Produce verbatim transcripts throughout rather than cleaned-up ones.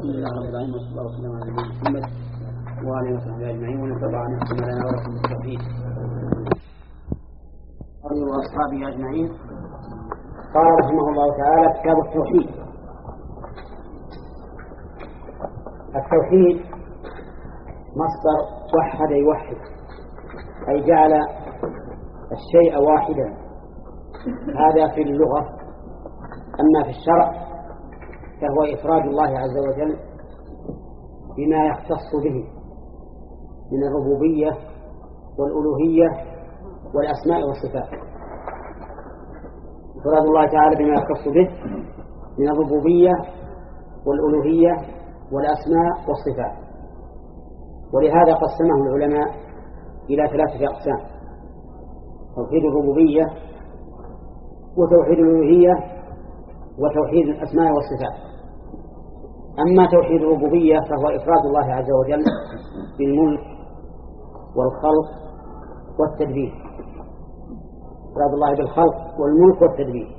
لله رب العالمين وصلى الله وسلم على نبينا محمد وآله وصحبه أجمعين ونتبع نحكم لنا ولكم بالتوحيد وأصحابه أجمعين. قال رحمه الله تعالى: كتاب التوحيد. التوحيد مصدر وحد يوحد، أي جعل الشيء واحدا، هذا في اللغة. أما في الشرع فهو إفراد الله عز وجل بما يختص به من الربوبية والألوهية والأسماء والصفات. إفراد الله تعالى بما يختص به من الربوبية والألوهية والأسماء والصفات. ولهذا قسمه العلماء إلى ثلاثة أقسام: توحيد الربوبية وتوحيد الألوهية وتوحيد الأسماء والصفات. أما توحيد الربوبية فهو إفراد الله عز وجل بالملك والخلق والتدبير، إفراد الله بالخلق والملك والتدبير.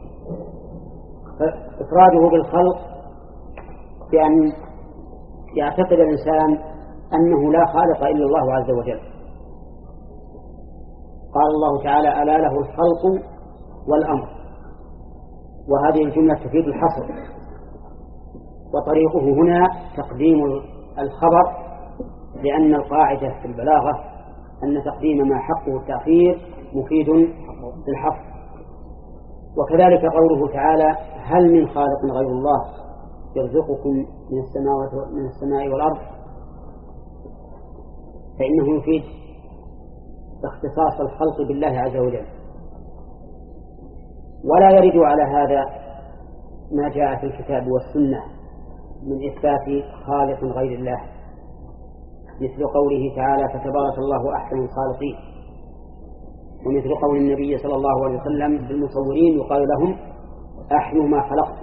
إفراده بالخلق بأن يعتقد الإنسان أنه لا خالق إلا الله عز وجل. قال الله تعالى: ألا له الخلق والأمر، وهذه الجملة تفيد الحصر، وطريقه هنا تقديم الخبر، لأن القاعدة في البلاغة أن تقديم ما حقه التأخير مفيد للحصر. وكذلك قوله تعالى: هل من خالق غير الله يرزقكم من السماء من السماء والأرض، فإنه يفيد اختصاص الخلق بالله عز وجل. ولا يرد على هذا ما جاء في الكتاب والسنة من إثبات خالق غير الله، مثل قوله تعالى: فتبارك الله أحسن الخالقين، ومثل قول النبي صلى الله عليه وسلم بالمصورين يقال لهم: أحيوا ما خلقتم.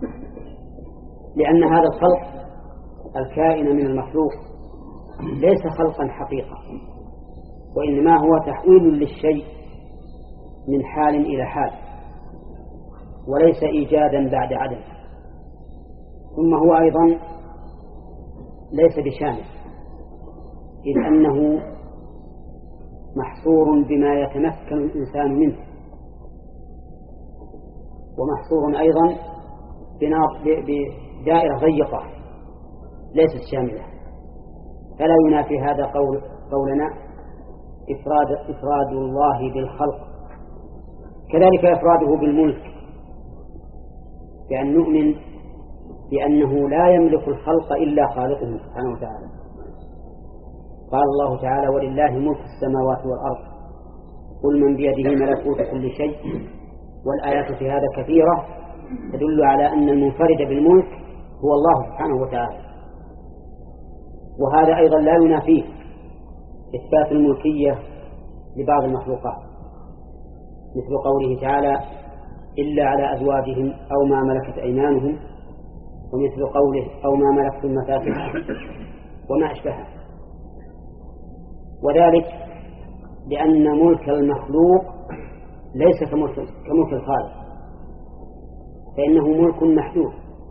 لأن هذا الخلق الكائن من المخلوق ليس خلقا حقيقة، وإنما هو تحويل للشيء من حال إلى حال، وليس إيجادا بعد عدم. ثم هو أيضا ليس بشامل، إذ أنه محصور بما يتمكن الإنسان منه، ومحصور أيضا بدائرة ضيقة ليست شاملة. فلا ينافي هذا قول قولنا إفراد, إفراد الله بالخلق. كذلك إفراده بالملك، بأن نؤمن بأنه لا يملك الخلق إلا خالقه سبحانه وتعالى. قال الله تعالى: ولله ملك السماوات والأرض قل من بيده ملكوت كل شيء. والآيات في هذا كثيرة تدل على أن المنفرد بالملك هو الله سبحانه وتعالى. وهذا أيضا لا ينافيه إثبات الملكية لبعض المخلوقات، مثل قوله تعالى: إلا على أزواجهم أو ما ملكت أيمانهم، ومثل قوله: أو ما ملكتم مفاتحه، وما أشبهه. وذلك لأن ملك المخلوق ليس كملك, كملك الخالق، فإنه ملك محدود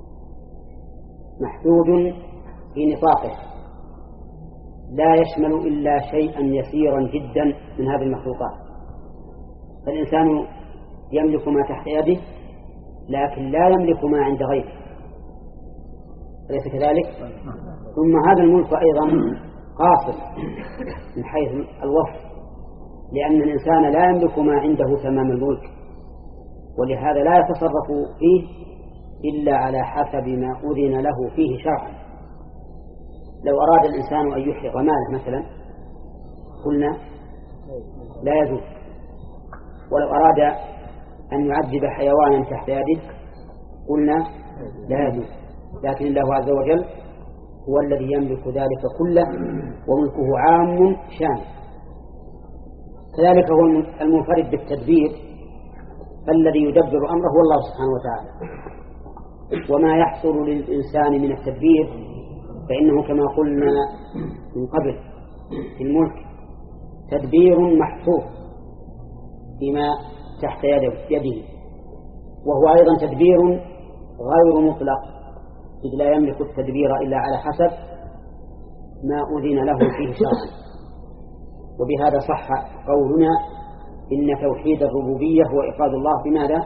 محدود في نطاقه، لا يشمل إلا شيئا يسيرا جدا من هذه المخلوقات. فالإنسان يملك ما تحت يده، لكن لا يملك ما عند غيره، أليس كذلك؟ ثم هذا الملك أيضا قاصر من حيث الوصف، لأن الإنسان لا يملك ما عنده تمام الملك، ولهذا لا يتصرف فيه إلا على حسب ما أذن له فيه شرعا. لو أراد الإنسان أن يحرق ماله مثلا قلنا لا يجوز، ولو أراد أن يعذب حيوانا تحت يده قلنا لا يجوز. لكن الله عز وجل هو الذي يملك ذلك كله، وملكه عام شامل. كذلك هو المنفرد بالتدبير، الذي يدبر أمره هو الله سبحانه وتعالى. وما يحصل للإنسان من التدبير فإنه كما قلنا من قبل في الملك تدبير محصور فيما تحت يده، وهو أيضا تدبير غير مطلق، إذ لا يملك التدبير إلا على حسب ما أذن له فيه شرعا. وبهذا صح قولنا إن توحيد الربوبية هو إفراد الله بماذا؟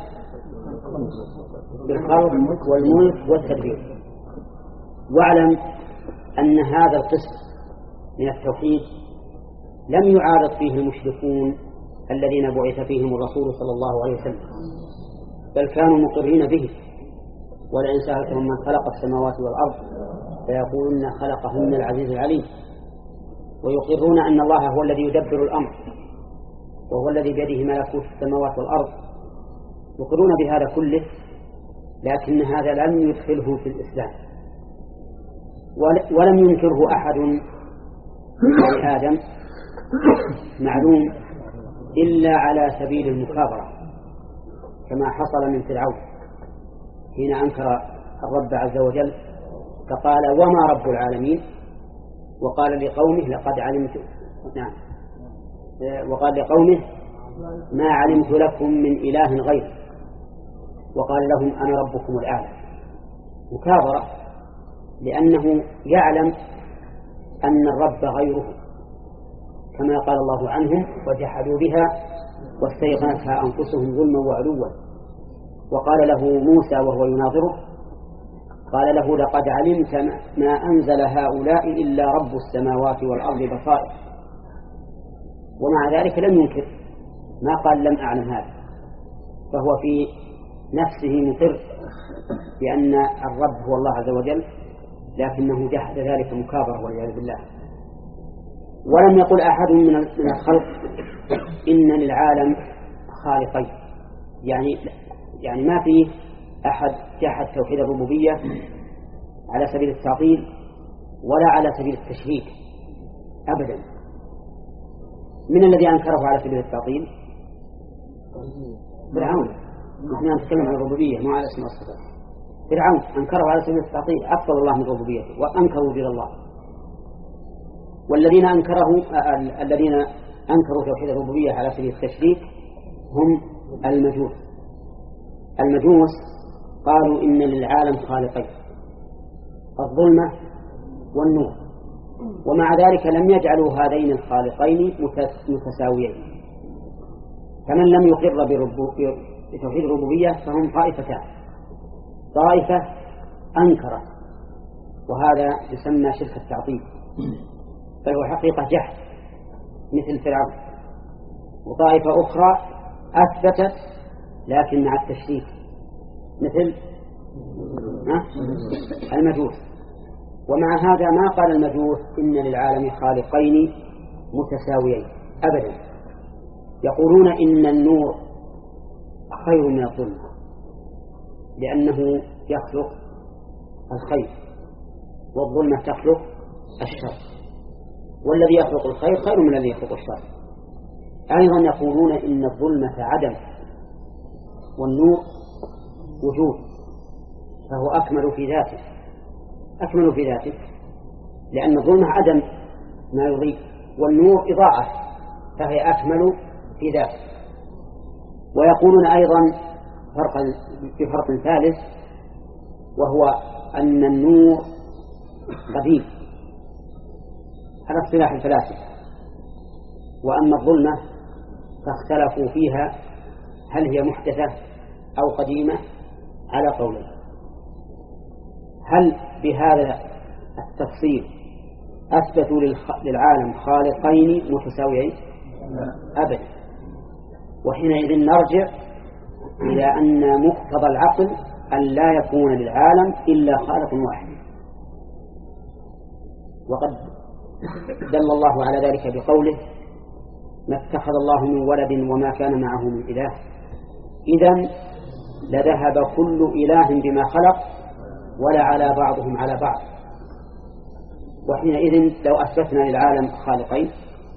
بالخلق والملك والتدبير. واعلم أن هذا القسم من التوحيد لم يعارض فيه المشركون الذين بعث فيهم الرسول صلى الله عليه وسلم، بل كانوا مقرين به. ولئن سألتهم من خلق السماوات والأرض فيقولون خلقهن العزيز العليم، ويقرون أن الله هو الذي يدبر الأمر وهو الذي بيده ملكوت السماوات والأرض، يقرون بهذا كله، لكن هذا لم يدخله في الإسلام، ولم ينكره أحد من بني آدم معلوم إلا على سبيل المكابرة، كما حصل من فرعون حين أنكر الرب عز وجل فقال وما رب العالمين، وقال لقومه لقد علمت نعم وقال لقومه ما علمت لكم من إله غير، وقال لهم أنا ربكم الأعلى، مكابرة، لأنه يعلم أن الرب غيره، كما قال الله عنهم وجحدوا بها واستيقنتها أنفسهم ظلما وعلوا. وقال له موسى وهو يناظره قال له لقد علمت ما أنزل هؤلاء إلا رب السماوات والأرض بصائر، ومع ذلك لم ينكر، ما قال لم أعلم هذا، فهو في نفسه مقر بأن الرب هو الله عز وجل، لكنه جحد ذلك مكابرة والعياذ بالله. ولم يقل أحد من الخلق إن للعالم خالقين، يعني يعني ما فيه أحد جحد توحيد الربوبية على سبيل التعطيل ولا على سبيل التشريك أبدا. من الذي أنكره على سبيل التعطيل؟ فرعون. نحن نتكلم عن الربوبية مو على اسم الصفات. فرعون أنكره على سبيل التعطيل، أفضل الله من ربوبيته وأنكروا وجود الله. والذين أنكره الذين أنكروا توحيد الربوبية على سبيل التشريك هم المجوس. المجوس قالوا إن للعالم خالقين، الظلمة والنور، ومع ذلك لم يجعلوا هذين الخالقين متساويين. فمن لم يقر بتوحيد الربوبية فهم طائفتان، طائفة أنكرت وهذا يسمى شرك التعطيل، فهو حقيقة جحد مثل فرعون، وطائفة أخرى أثبتت لكن مع التشريك مثل المجوس. ومع هذا ما قال المجوس إن للعالم خالقين متساويين أبدا، يقولون إن النور خير من الظلمة لأنه يخلق الخير، والظلمة تخلق الشر، والذي يخلق الخير خير من الذي يخلق الشر. أيضا يقولون إن الظلمة عدم والنور وجود، فهو أكمل في ذاته، أكمل في ذاته لأن الظلمة عدم ما يضيء، والنور إضاءة فهي أكمل في ذاته. ويقولون أيضا فرقا بفرق ثالث، وهو أن النور قديم على اصطلاح الفلاسفة، وأما الظلمة فاختلفوا فيها هل هي محدثة أو قديمة على قولين. هل بهذا التفصيل أثبتوا للعالم خالقين متساويين؟ أبدا. وحينئذ نرجع إلى أن مقتضى العقل أن لا يكون للعالم إلا خالق واحد، وقد دل الله على ذلك بقوله ما اتخذ الله من ولد وما كان معه من إله إذن لذهب كل إله بما خلق ولا على بعضهم على بعض. وحينئذ لو أثبتنا للعالم خالقين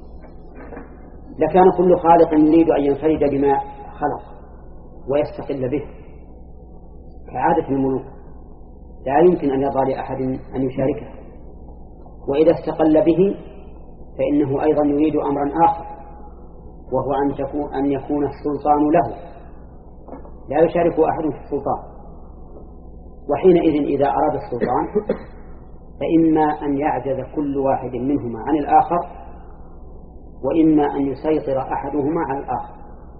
لكان كل خالق يريد أن ينفرد بما خلق ويستقل به كعادة الملوك، لا يمكن أن يرضى لأحد أن يشاركه، وإذا استقل به فإنه أيضا يريد أمرا آخر، وهو أن, تكون أن يكون السلطان له، لا يشارك أحد في السلطان. وحينئذ إذا أراد السلطان فإما أن يعجز كل واحد منهما عن الآخر، وإما أن يسيطر أحدهما على الآخر،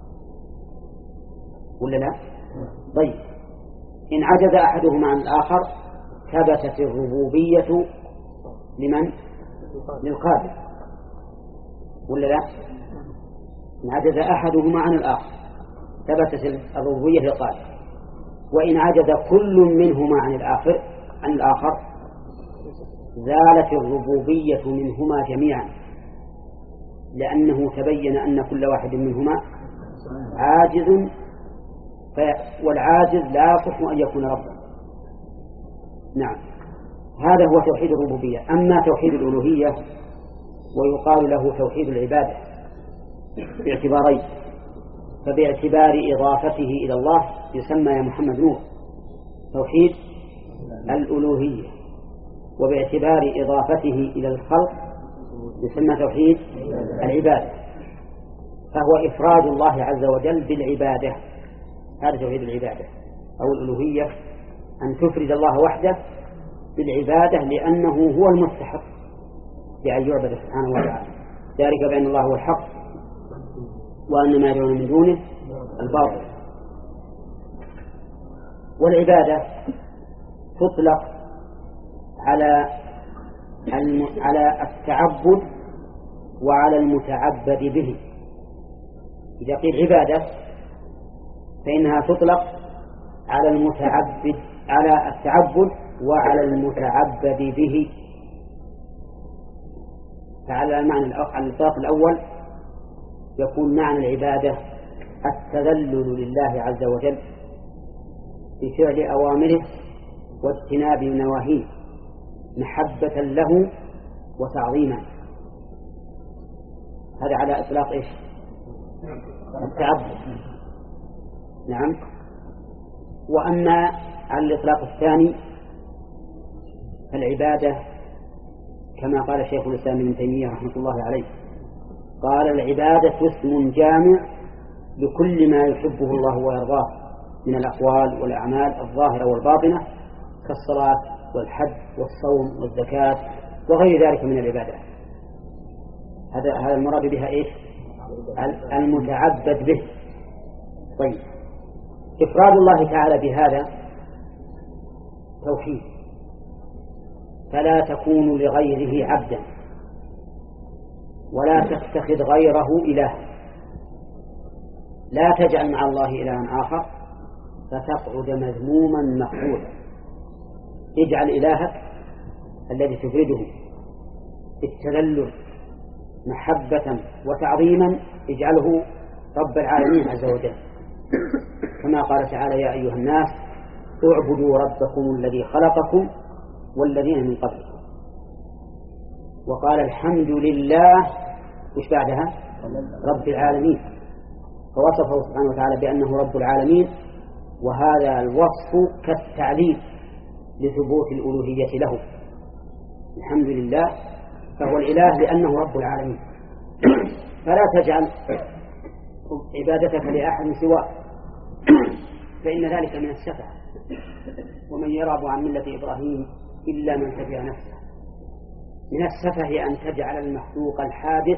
ولا لا؟ طيب، إن عجز أحدهما عن الآخر ثبتت الربوبية لمن؟ للقادر، ولا لا؟ إن عجز أحدهما عن الآخر ثبتت الربوبية للقادر، وإن عجز كل منهما عن الآخر عن الآخر زالت الربوبية منهما جميعا، لأنه تبين أن كل واحد منهما عاجز، والعاجز لا يصح أن يكون ربا. نعم، هذا هو توحيد الربوبية. أما توحيد الألوهية ويقال له توحيد العبادة باعتبارين، فباعتبار إضافته إلى الله يسمى يا محمد نور توحيد الألوهية، وباعتبار إضافته إلى الخلق يسمى توحيد العبادة، فهو إفراد الله عز وجل بالعبادة. هذا توحيد العبادة أو الألوهية، أن تفرد الله وحده بالعبادة لأنه هو المستحق بأن يعبد سبحانه وتعالى، ذلك بأن الله هو الحق وأن ما يدعون من دونه الباطل. والعبادة تطلق على على التعبد وعلى المتعبد به. إذا قيل عبادة فإنها تطلق على المتعبد على التعبد وعلى المتعبد به. فعلى المعنى على الإطلاق الأول يكون معنى العبادة التذلل لله عز وجل بفعل أوامره واجتناب نواهيه محبة له وتعظيما. هذا على إطلاق إيش؟ التعبد. نعم. وأما على الإطلاق الثاني فالعبادة كما قال شيخ الإسلام ابن تيمية رحمة الله عليه، قال العبادة اسم جامع لكل ما يحبه الله ويرضاه من الأقوال والأعمال الظاهرة والباطنة كالصلاة والحج والصوم والزكاة وغير ذلك من العبادات. هذا هذا المراد بها إيش؟ المتعبد به. طيب، إفراد الله تعالى بهذا توحيد، فلا تكون لغيره عبدا ولا تتخذ غيره إله، لا تجعل مع الله إلها آخر فتقعد مذموما مخذولا. اجعل إلهك الذي تفرده بالتذلل محبة وتعظيما اجعله رب العالمين عز وجل، كما قال تعالى يا أيها الناس اعبدوا ربكم الذي خلقكم والذين من قبلكم. وقال الحمد لله وش بعدها؟ رب العالمين، فوصفه سبحانه وتعالى بأنه رب العالمين، وهذا الوصف كالتعليل لثبوت الألوهية له. الحمد لله فهو الإله لأنه رب العالمين. فلا تجعل عبادتك لأحد سواه فإن ذلك من السفه، ومن يرغب عن ملة إبراهيم إلا من سفه نفسه. من السفه أن تجعل المخلوق الحادث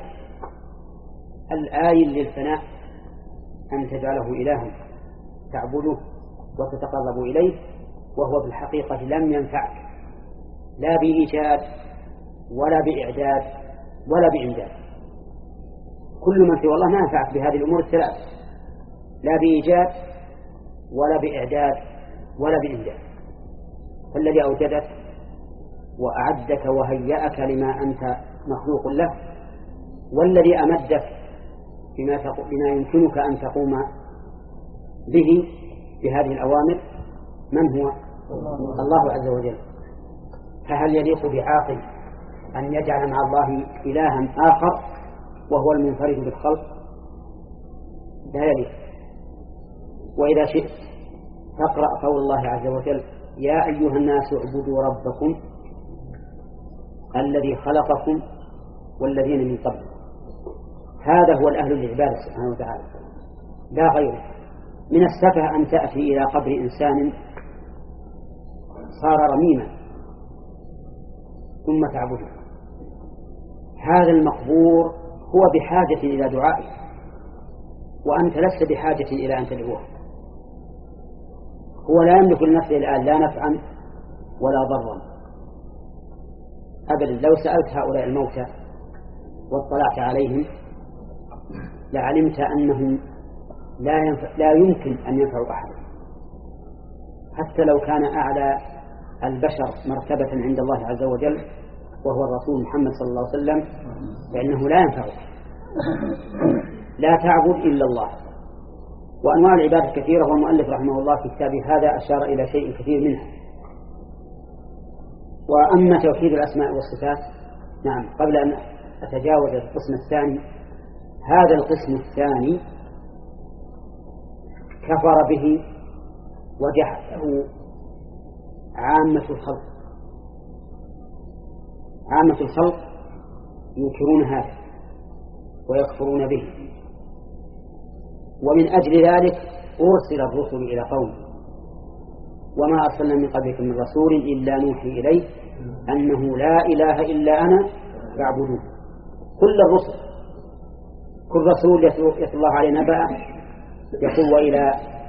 الآيل للفناء أن تجعله إلها تعبده وتتقرب إليه، وهو في الحقيقة لم ينفعك لا بإيجاد ولا بإعداد ولا بإمداد. كل من سوى الله ما ينفعك بهذه الأمور الثلاث، لا بإيجاد ولا بإعداد ولا بإمداد. فالذي أوجدك وأعدك وهيأك لما أنت مخلوق له، والذي أمدك بما, بما يمكنك أن تقوم به بهذه الأوامر من هو؟ الله عز وجل. فهل يليق بعاقل أن يجعل مع الله إلها آخر وهو المنفرد بالخلق؟ لا يليق. وإذا شئت تقرأ قول الله عز وجل يا أيها الناس اعبدوا ربكم الذي خلقكم والذين من قبل. هذا هو الأهل للعبادة سبحانه وتعالى لا غيره. من السفه أن تأتي إلى قبر إنسان صار رميما ثم تعبده. هذا المقبور هو بحاجة إلى دعائه، وأنت لست بحاجة إلى أن تدعوه. هو لا يملك لنفسه الآن لا نفعا ولا ضرا أبدا. لو سألت هؤلاء الموتى واطلعت عليهم لعلمت أنهم لا, ينفع لا يمكن أن ينفعوا أحدا، حتى لو كان أعلى البشر مرتبة عند الله عز وجل وهو الرسول محمد صلى الله عليه وسلم، فإنه لا ينفعه. لا تعبد إلا الله. وأنواع العبادة كثيرة، والمؤلف رحمه الله في كتابه هذا أشار إلى شيء كثير منها. وأما توحيد الأسماء والصفات، نعم، قبل أن أتجاوز القسم الثاني، هذا القسم الثاني كفر به وجحده عامة الخلق. عامة الخلق ينكرون هذا ويكفرون به، ومن أجل ذلك أرسل الرسل إلى قوم، وما أرسلنا من قبلك من رسول إلا نوحي إليه أنه لا إله إلا أنا فاعبدوه. كل الرسل، كل رسول يتلو الله عليه نبأ يقول وإلى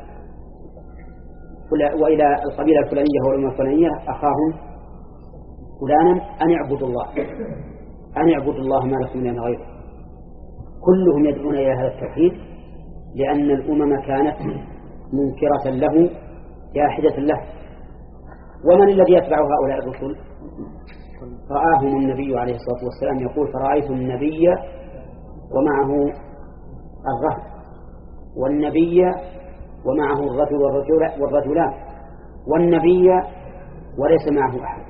وإلى القبيلة الفلانية والأمة الفلانية أخاهم فلانا أن يعبدوا الله، أن يعبدوا الله ما لكم من غيره. كلهم يدعون إلى هذا التوحيد، لأن الأمم كانت منكرة له جاحدة له. ومن الذي يتبع هؤلاء الرسل؟ رآهم النبي عليه الصلاة والسلام يقول فرأيت النبي ومعه الرهب، والنبي ومعه الرجل والرجل والرجلان، والنبي وليس معه أحد.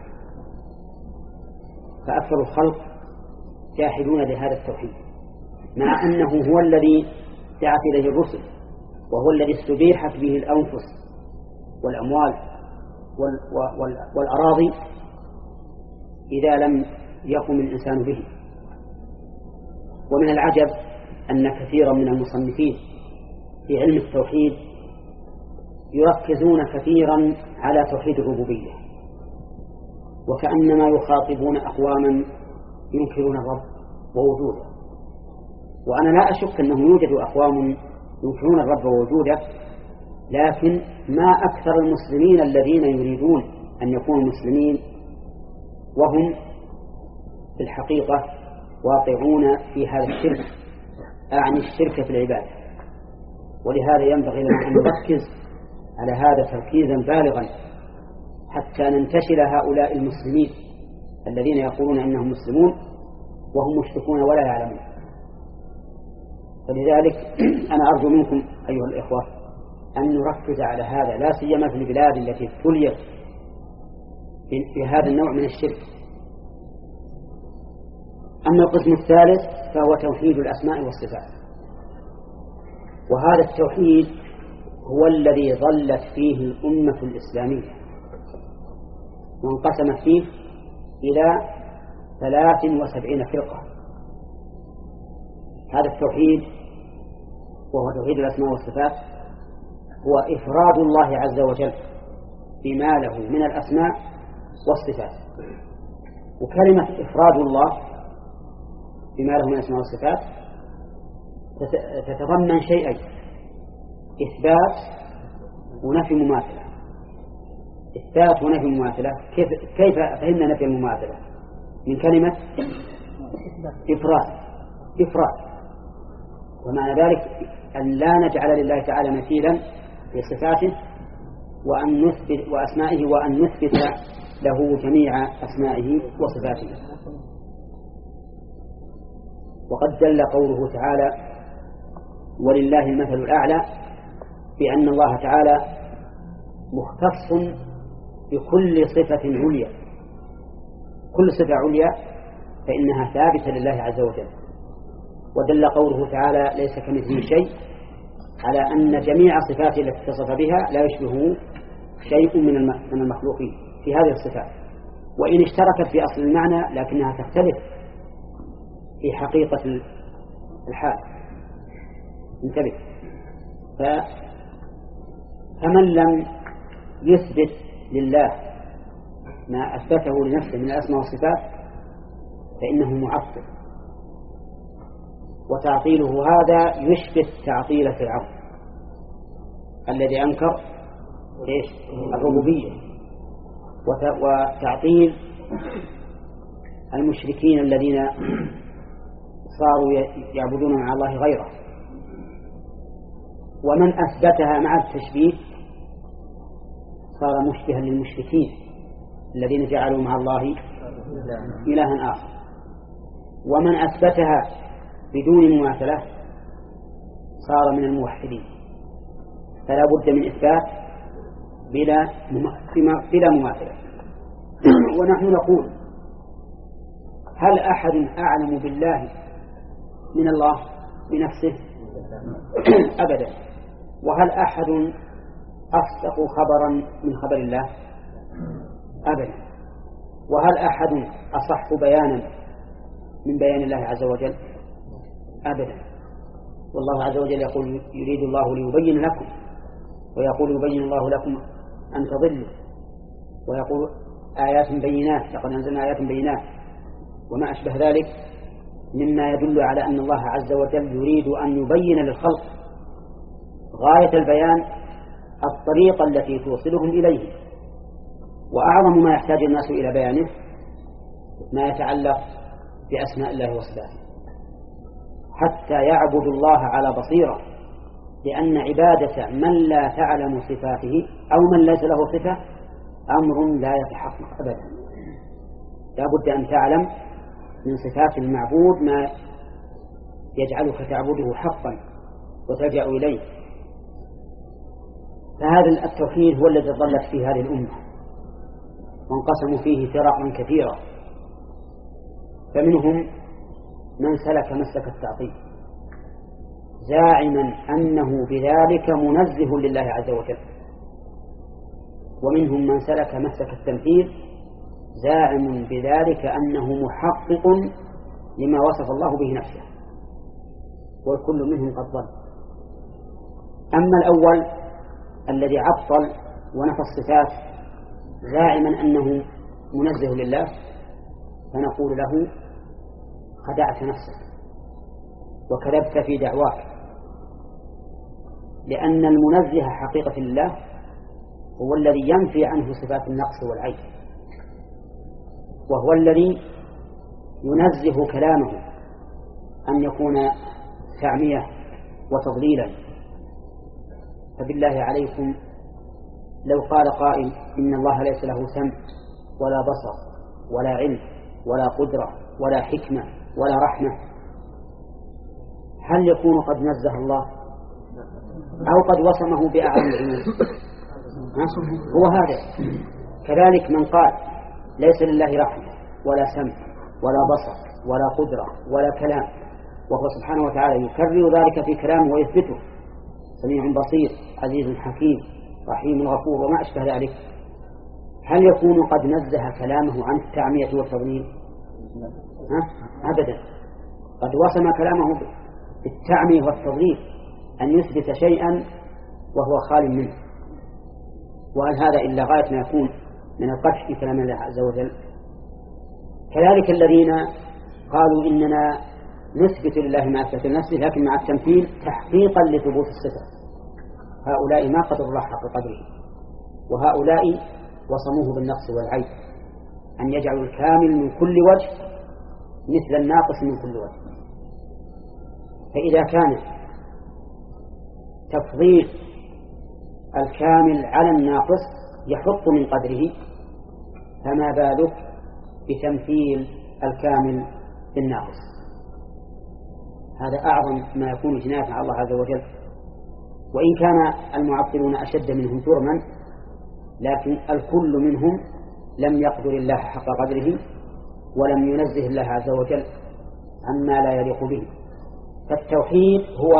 فأكثر الخلق جاحدون لهذا التوحيد، مع أنه هو الذي دعت إليه الرسل، وهو الذي استبيحت به الأنفس والأموال والأراضي إذا لم يقم الإنسان به. ومن العجب أن كثيرا من المصنفين في علم التوحيد يركزون كثيرا على توحيد الربوبية، وكأنما يخاطبون أقواما ينكرون الرب ووجوده. وأنا لا أشك أنه يوجد أقوام ينكرون الرب ووجوده، لكن ما أكثر المسلمين الذين يريدون أن يكونوا مسلمين وهم في الحقيقة واقعون في هذا الشرك، أعني الشرك في العبادة. ولهذا ينبغي لنا أن نركز على هذا تركيزا بالغا حتى ننتشل هؤلاء المسلمين الذين يقولون أنهم مسلمون وهم مشركون ولا يعلمون. فلذلك أنا أرجو منكم أيها الإخوة أن نركز على هذا، لا سيما في البلاد التي ابتليت في هذا النوع من الشرك. أما القسم الثالث فهو توحيد الأسماء والصفات، وهذا التوحيد هو الذي ظلت فيه الأمة الإسلامية، وانقسمت فيه إلى ثلاث وسبعين فرقة. هذا التوحيد وهو توحيد الأسماء والصفات هو إفراد الله عز وجل بما له من الأسماء والصفات. وكلمة إفراد الله بما له من الأسماء والصفات تتضمن شيئين: إثبات ونفي مماثلة. إثبات ونفي مماثلة. كيف كيف فهمنا نفي المماثلة؟ من كلمة إفراد. إفراد ومعنى ذلك أن لا نجعل لله تعالى مثيلا في صفاته وأن نثبت وأسمائه وأن نثبت له جميع أسمائه وصفاته. وقد دل قوله تعالى ولله المثل الأعلى بأن الله تعالى مختص بكل صفة عليا. كل صفة عليا فإنها ثابتة لله عز وجل. ودل قوله تعالى ليس كمثله شيء على أن جميع صفاته التي اتصف بها لا يشبه شيء من المخلوقين في هذه الصفات، وإن اشتركت في أصل المعنى لكنها تختلف في حقيقة الحال. انتبه. فمن لم يثبت لله ما أثبته لنفسه من الأسماء والصفات فإنه معطل، وتعطيله هذا يشبه تعطيل فرعون الذي أنكر الربوبية، وتعطيل المشركين الذين صاروا يعبدون مع الله غيره. ومن أثبتها مع التشبيه صار مشبها للمشركين الذين جعلوا مع الله إلها آخر. ومن أثبتها بدون مماثلة صار من الموحدين. فلا بد من إثبات بلا بلا مماثلة. ونحن نقول هل أحد أعلم بالله من الله بنفسه؟ أبدا. وهل أحد أصدق خبرا من خبر الله؟ أبدا. وهل أحد أصح بيانا من بيان الله عز وجل؟ أبدا. والله عز وجل يقول يريد الله ليبين لكم، ويقول يبين الله لكم أن تضلوا، ويقول آيات بينات لقد أنزلنا آيات بينات وما أشبه ذلك مما يدل على أن الله عز وجل يريد أن يبين للخلق غاية البيان الطريقة التي توصلهم إليه. وأعظم ما يحتاج الناس إلى بيانه ما يتعلق بأسماء الله وصفاته، حتى يعبد الله على بصيرة، لأن عبادة من لا تعلم صفاته أو من ليس له صفة أمر لا يتحقق أبدا. لا بد أن تعلم من صفات المعبود ما يجعلك تعبده حقا وتلجأ إليه. فهذا التوحيد هو الذي ضلت فيه هذه الأمة، وانقسموا فيه فرقا كثيرة. فمنهم من سلك مسلك التعطيل زاعما أنه بذلك منزه لله عز وجل، ومنهم من سلك مسلك التمثيل زاعم بذلك أنه محقق لما وصف الله به نفسه، وكل منهم قد ضل. أما الأول الذي عطل ونفى الصفات زاعما أنه منزه لله، فنقول له خدعت نفسك وكذبت في دعواك، لأن المنزه حقيقة لله هو الذي ينفي عنه صفات النقص والعيب، وهو الذي ينزه كلامه أن يكون تعمية وتضليلا. فبالله عليكم لو قال قائل إن الله ليس له سمع ولا بصر ولا علم ولا قدرة ولا حكمة ولا رحمة، هل يكون قد نزه الله أو قد وصمه بأعلم العيوب؟ هو هذا. كذلك من قال ليس لله رحمة ولا سمع ولا بصر ولا قدرة ولا كلام، وهو سبحانه وتعالى يكرر ذلك في كلامه ويثبته، سميع بصير عزيز حكيم رحيم غفور وما أشبه ذلك، هل يكون قد نزه كلامه عن التعمية والتضليل؟ أبدا. قد وصم كلامه بالتعمية والتضليل، أن يثبت شيئا وهو خال منه. وهل هذا إلا غاية ما يكون من القدح في كلام الله عز وجل؟ كذلك الذين قالوا إننا نثبت لله ما أثبت لنفسه لكن مع التمثيل تحقيقا لثبوت الصفة، هؤلاء ما قدروا الله حق قدره، وهؤلاء وصموه بالنقص والعيب، أن يجعلوا الكامل من كل وجه مثل الناقص من كل وجه. فإذا كان تفضيل الكامل على الناقص يحط من قدره، فما بالك بتمثيل الكامل بالناقص؟ هذا أعظم ما يكون جناية على الله عز وجل. وإن كان المعطلون أشد منهم جرما، لكن الكل منهم لم يقدر الله حق قدره ولم ينزه الله عز وجل عما لا يليق به. فالتوحيد هو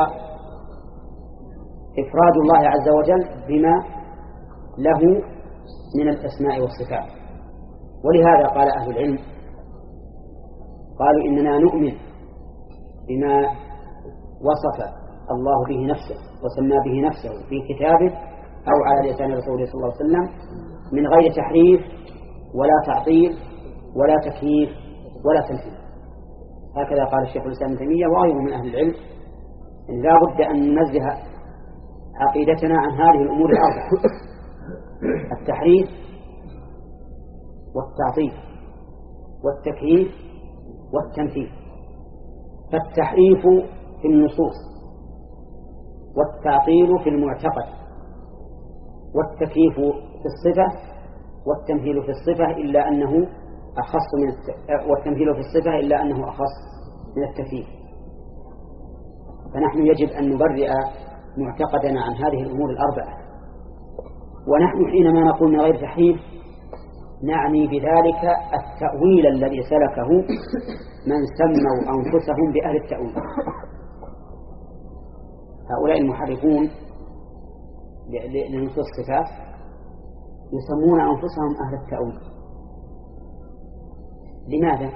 إفراد الله عز وجل بما له من الأسماء والصفات. ولهذا قال أهل العلم قالوا إننا نؤمن بما وصف الله به نفسه وسمى به نفسه في كتابه أو على لسان رسوله صلى الله عليه وسلم من غير تحريف ولا تعطيل ولا تكييف ولا تمثيل. هكذا قال الشيخ الإسلام ابن تيمية وغيره من أهل العلم، إن لا بد أن ننزه عقيدتنا عن هذه الأمور الأربعة: التحريف والتعطيل والتكييف والتمثيل. فالتحريف في النصوص، والتعطيل في المعتقد، والتكييف في الصفة، والتمثيل في الصفة إلا أنه أخص من الت... والتمثيل في الصفة إلا أنه أخص من التكييف. فنحن يجب أن نبرئ معتقدنا عن هذه الأمور الأربعة. ونحن حينما نقول من غير تحريف نعني بذلك التأويل الذي سلكه من سموا أنفسهم بأهل التأويل. هؤلاء المحرفون لنصوص الصفات يسمون أنفسهم أهل التأويل. لماذا؟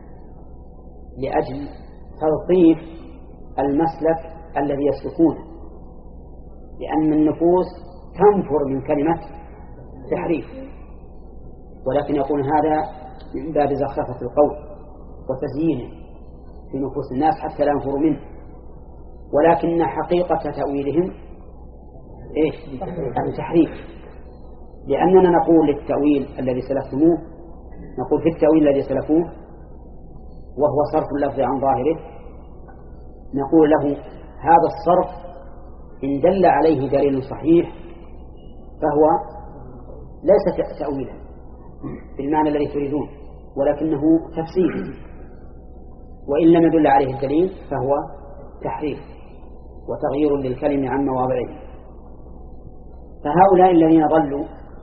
لأجل تلطيف المسلك الذي يسلكونه، لأن النفوس تنفر من كلمة تحريف، ولكن يقول هذا من باب زخرفة القول وتزيينه في نفوس الناس حتى لا ينفروا منه، ولكن حقيقة تأويلهم إيش؟ التحريف. لأننا نقول للتأويل الذي سلفتموه، نقول في التأويل الذي سلفوه وهو صرف اللفظ عن ظاهره، نقول له هذا الصرف إن دل عليه دليل صحيح فهو ليس تأويلا بالمعنى الذي تريدون، ولكنه تفسير، وإن لم يدل عليه الدليل فهو تحريف وتغيير للكلم عن مواضعه. فهؤلاء الذين ضلوا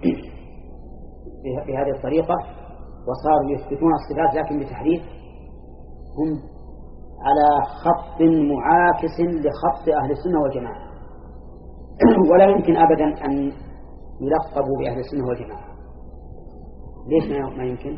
بهذه الطريقة وصاروا يثبتون الصفات لكن بتحريف هم على خط معاكس لخط أهل السنة والجماعة، ولا يمكن أبدا أن يلقبوا بأهل السنة والجماعة. ليش ما يمكن؟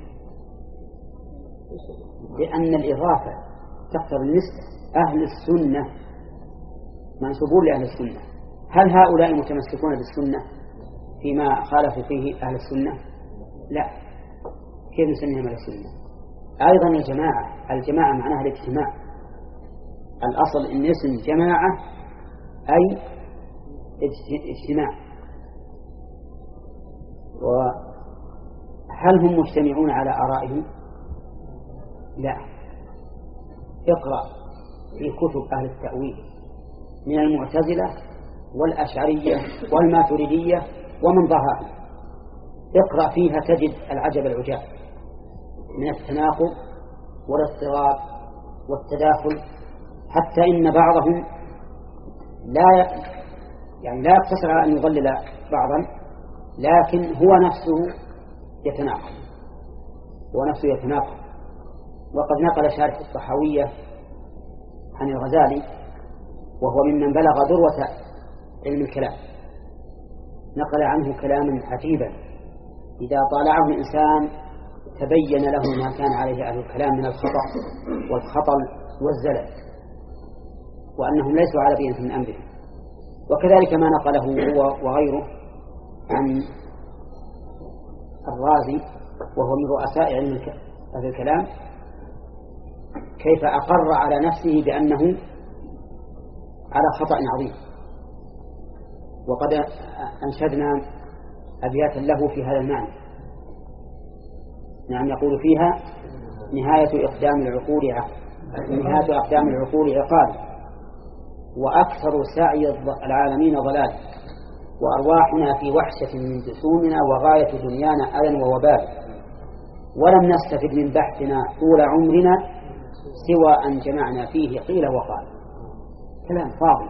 لأن الإضافة تقتضي النسبة. أهل السنة منسوبون لأهل السنة. هل هؤلاء متمسكون بالسنة فيما خالفوا فيه أهل السنة؟ لا. كيف نسميهم أهل السنة؟ أيضا الجماعة، الجماعة معناها الاجتماع. الأصل إن اسم جماعة أي اجتماع. وهل هم مجتمعون على آرائهم؟ لا. اقرأ في كتب أهل التأويل من المعتزلة والأشعرية والماتريدية ومن ظهرهم، اقرأ فيها تجد العجب العجاب من التناقض والاضطراب والتداخل، حتى إن بعضهم لا يعني لا يقتصر على أن يضلل بعضا، لكن هو نفسه يتناقض هو نفسه يتناقض وقد نقل شارح الطحاوية عن الغزالي وهو ممن بلغ ذروة علم الكلام، نقل عنه كلاما عجيبا إذا طالعه الإنسان تبين له ما كان عليه أهل الكلام من الخطأ والخطل والزلل، وأنهم ليسوا على بينة من أمرهم. وكذلك ما نقله هو وغيره عن الرازي وهو من رؤساء علم أهل الكلام، كيف أقر على نفسه بأنه على خطأ عظيم. وقد أنشدنا أبياتا له في هذا المعنى. نعم، يقول فيها: نهاية إقدام العقول نهاية أقدام العقول عقال، وأكثر سعي العالمين ضلال، وأرواحنا في وحشة من جسومنا، وغاية دنيانا أذى ووبال، ولم نستفد من بحثنا طول عمرنا سوى أن جمعنا فيه قيل وقال. كلام فاضي.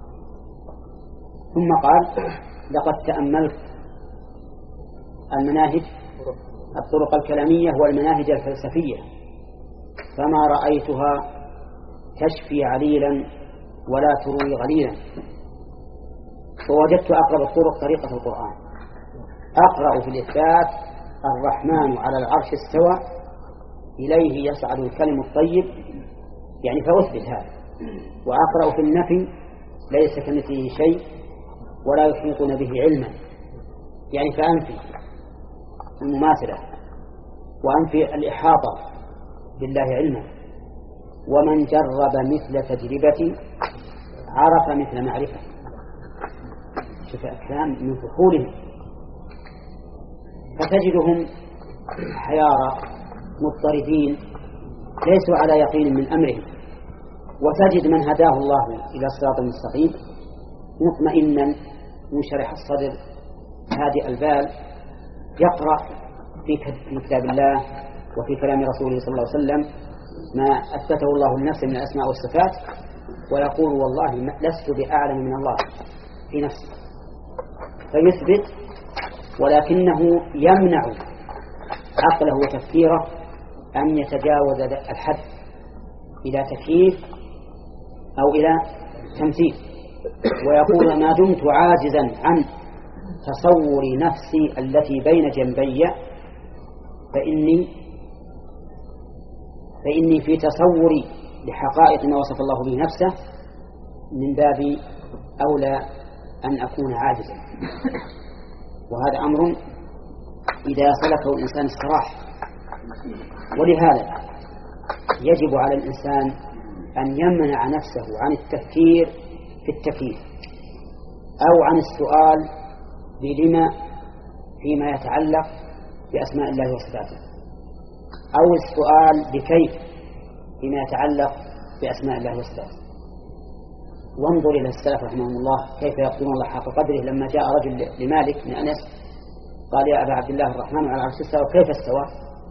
ثم قال: لقد تأملت المناهج الطرق الكلامية والمناهج الفلسفية فما رأيتها تشفي عليلا ولا تروي غليلا، ووجدت أقرب الطرق طريقة القرآن. أقرأ في الإثبات: الرحمن على العرش استوى، إليه يصعد الكلم الطيب، يعني فأثبت هذا. وأقرأ في النفي: ليس كمثله شيء ولا يحيطون به علما، يعني فأنفي المماثلة. وأنفي الإحاطة بالله علما. ومن جرب مثل تجربتي عرف مثل معرفة. شوف الكلام من فحولهم. فتجدهم حيارى مضطربين ليسوا على يقين من أمرهم، وتجد من هداه الله إلى الصراط المستقيم مطمئنا منشرح الصدر هادئ البال، يقرأ في كتاب الله وفي كلام رسوله صلى الله عليه وسلم ما أثبته الله لنفسه من الأسماء والصفات، ويقول والله لست بأعلم من الله في نفسه، فيثبت، ولكنه يمنع عقله وتفكيره أن يتجاوز الحد إلى تكييف أو إلى تمثيل، ويقول ما دمت عاجزا عن تصور نفسي التي بين جنبي فإني فإني في تصوري لحقائق ما وصف الله به نفسه من باب أولى أن أكون عاجزا. وهذا أمر إذا سلكه الإنسان استراح. ولهذا يجب على الإنسان أن يمنع نفسه عن التفكير في التكييف أو عن السؤال بلما فيما يتعلق بأسماء الله وصفاته، أو السؤال بكيف فيما يتعلق بأسماء الله وصفاته. وانظر إلى السلف رحمهم الله كيف يقدرون الله حق قدره. لما جاء رجل لمالك بن أنس قال يا أبا عبد الله الرحمن على العرش استوى كيف استوى؟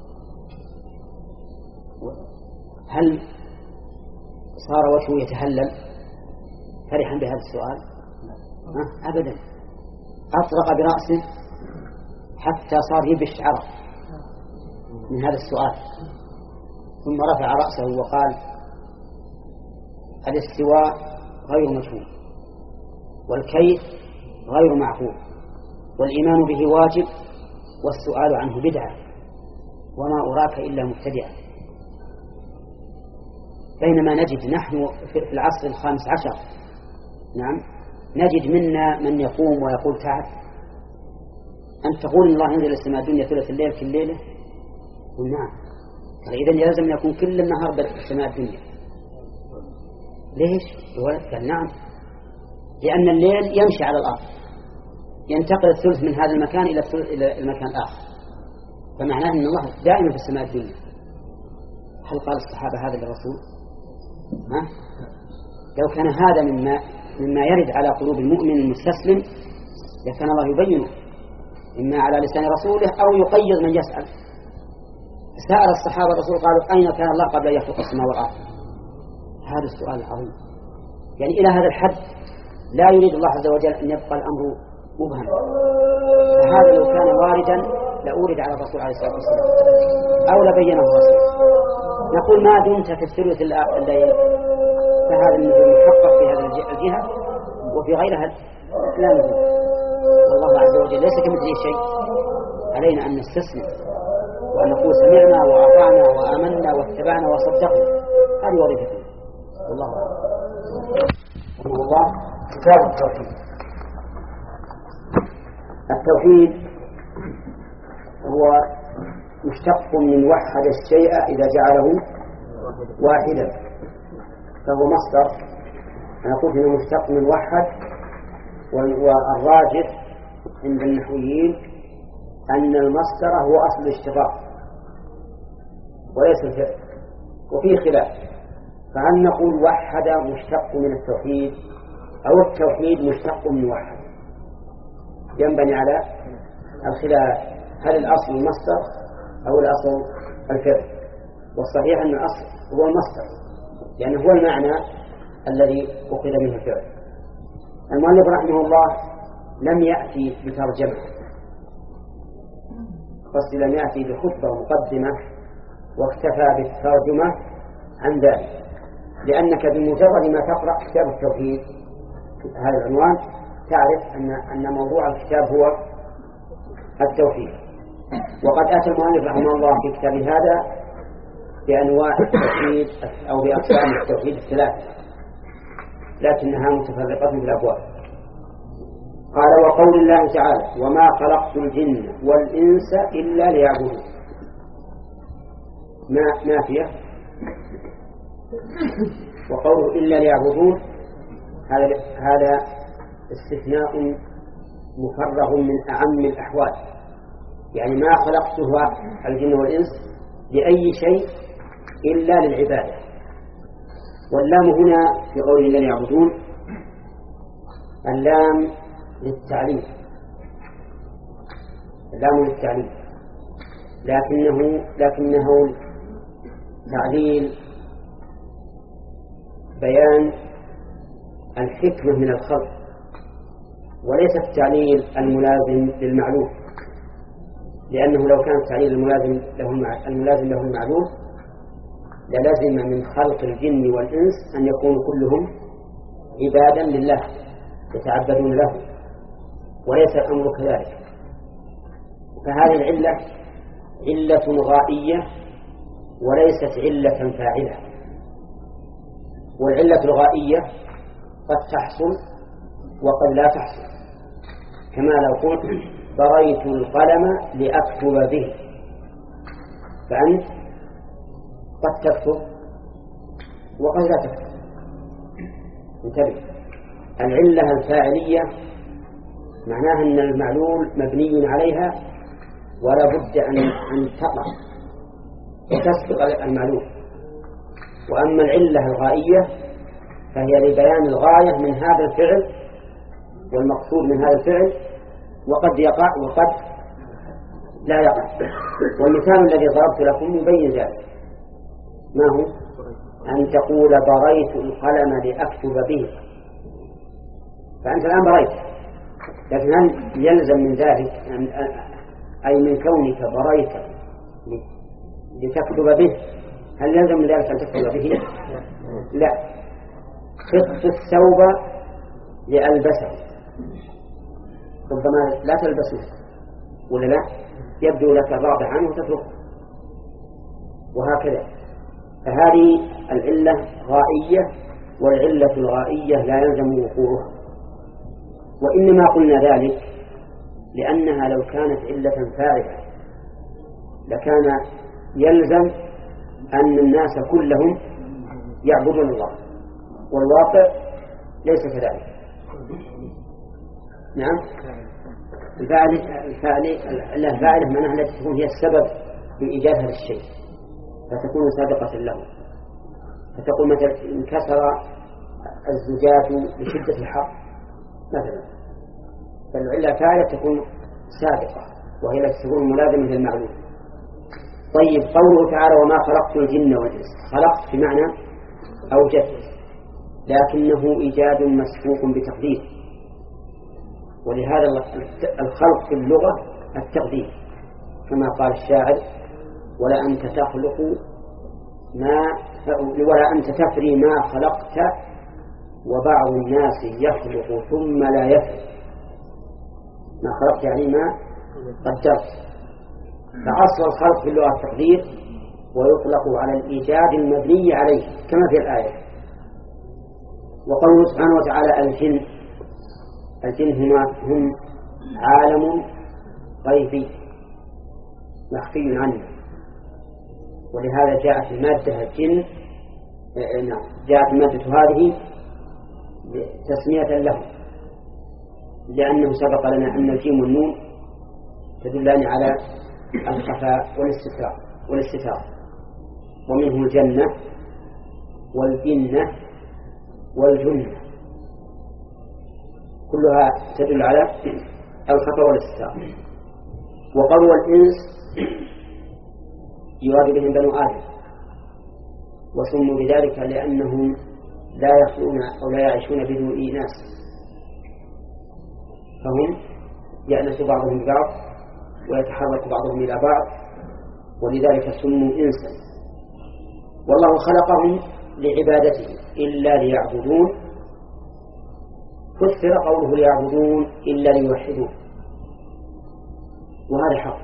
هل صار وجهه يتهلل فرحا بهذا السؤال؟ أبدا، أطرق برأسه حتى صار يبش عرق من هذا السؤال، ثم رفع رأسه وقال الاستواء غير مجهول، والكيف غير معقول، والإيمان به واجب، والسؤال عنه بدعة، وما أراك إلا مبتدعا. بينما نجد نحن في العصر الخامس عشر نعم نجد منا من يقوم ويقول تعال أن تقول الله ينزل السماء الدنيا ثلث الليل كل ليلة، نعم، إذن يلزم أن يكون كل النهار بالسماء الدنيا. ليش؟ قال نعم، لأن الليل يمشي على الأرض، ينتقل الثلث من هذا المكان إلى إلى المكان الآخر، فمعناه أن الله دائما في السماء الدنيا. هل قال الصحابة هذا للرسول؟ ها؟ لو كان هذا مما مما يرد على قلوب المؤمن المستسلم لكان الله يبينه إما على لسان رسوله أو يقيض من يسأل. سأل الصحابة الرسول قالوا أين كان الله قبل أن يخلق السماء والأرض؟ هذا السؤال العظيم، يعني إلى هذا الحد لا يريد الله عز وجل أن يبقى الأمر مبهما. فهذا لو كان واردا لأورد على الرسول عليه الصلاة والسلام أو لبينه الرسول. نقول ما دمت في الثلث الليل فهذا النزول محقق في هذا الجهة، وفي غيرها لا نزول. والله عز وجل ليس كمثله شيء. علينا أن نستسلم وأن نقول سمعنا وأطعنا وآمنا واتبعنا وصدقنا، هذه وظيفتنا. والله أعلم. الله كتاب التوحيد. التوحيد هو مشتق من وحد الشيء إذا جعله واحدا، فهو مصدر. نقول إنه مشتق من وحد، والراجح عند النحويين أن المصدر هو أصل الاشتقاق وليس الفعل، وفيه خلاف. فهل نقول وحد مشتق من التوحيد أو التوحيد مشتق من وحد؟ ينبني على الخلاف، هل الأصل المصدر أو الأصل الفعل؟ والصحيح أن الأصل هو المصدر، لأنه هو المعنى الذي أخذ منه الفعل. المؤلف رحمه الله لم يأتي بترجمة، بس لم يأتي بخطبة مقدمة واكتفى بالترجمة عن ذلك، لأنك بمجرد ما تقرأ كتاب التوحيد هذا العنوان تعرف أن أن موضوع الكتاب هو التوحيد. وقد أتى المؤلف رحمه الله في كتاب هذا بأنواع التوحيد أو بأقسام التوحيد الثلاثة، لكنها متفرقة في الأبواب. قال وقول الله تعالى وما خلقت الجن والإنس إلا ليعبدون. ما نافية، وقوله إلا ليعبدون هذا هذا استثناء مفرغ من أعم الأحوال، يعني ما خلقته الجن والإنس لأي شيء إلا للعبادة. واللام هنا في قوله إلا ليعبدون اللام للتعليم، اللام للتعليم، لكنه لكنه تعليل بيان الحكمة من الخلق، وليس التعليل الملازم للمعلوم، لأنه لو كان التعليل الملازم له الملازم له المعلوم للزم من خلق الجن والإنس أن يكونوا كلهم عبادا لله يتعبدون له، وليس الأمر كذلك. فهذه العلة علة غائية وليست علة فاعلة، والعلة الغائية قد تحصل وقد لا تحصل، كما لو قلت بريت القلم لأكتب به، فأنت قد تكتب وقد لا تكتب. انتبه، العلة الفاعلية معناها أن المعلول مبني عليها ولا بد أن أن تقع وتسبق المعلول. وأما العلة الغائية فهي لبيان الغاية من هذا الفعل والمقصود من هذا الفعل، وقد يقع وقد لا يقع. والمثال الذي ضربت لكم يبين ذلك، ما هو؟ أن تقول بريت القلم لأكتب به، فأنت الآن بريت، لكن هل يلزم من ذلك أي من كونك بريت لتكتب به هل يلزم من ذلك أن تكتب به؟ لا. خفت الثوب لألبسه، ربما لا تلبسه ولا لا، يبدو لك بعض عنه وتتركه، وهكذا. فهذه العلة غائية، والعلة الغائية لا يلزم وقوعها. وإنما قلنا ذلك لأنها لو كانت علة فاعلة لكان يلزم أن الناس كلهم يعبدون الله، والواقع ليس كذلك. نعم، الفاعلة الفاعلة معناها التي تكون هي السبب في إيجاد هذا الشيء، فتكون سابقة له. فتقول مثلا انكسر الزجاج بشدة الحر مثلا، فالعلة الفاعلة تكون سابقة وهي التي تكون ملازمة للمعلوم. طيب، قوله تعالى وما خلقت الجن والإنس، خلقت بمعنى أوجدت، لكنه إيجاد مسبوق بتقدير، ولهذا الخلق في اللغة التقدير، كما قال الشاعر ولا أنت تخلق ما ولا أنت تفري ما خلقت وبعض الناس يخلق ثم لا يفري. ما خلقت يعني ما قدرت. فأصل الخلق في اللغة التقدير، ويطلق على الإيجاد المبني عليه كما في الآية. وقوله سبحانه وتعالى الجن، الجن هما هم عالم غيبي مخفي عنه، ولهذا جاءت المادة الجن نعم جاءت المادة هذه تسمية له، لأنه سبق لنا أن الجيم والنون تدلان على الخفاء والاستتار والاستتار ومنه الجنة والجنة والجنة، كلها تدل على الخفاء والاستتار. وقالوا الإنس يراد بهم بنو آدم، وسموا بذلك لأنهم لا يخلون أو لا يعيشون بدون إناس، فهم يأنس بعضهم ببعض ويتحرك بعضهم إلى بعض، ولذلك سموا إنسا. والله خلقهم لعبادته إلا ليعبدون، فسر قوله ليعبدون إلا ليوحدون، وهذا حق.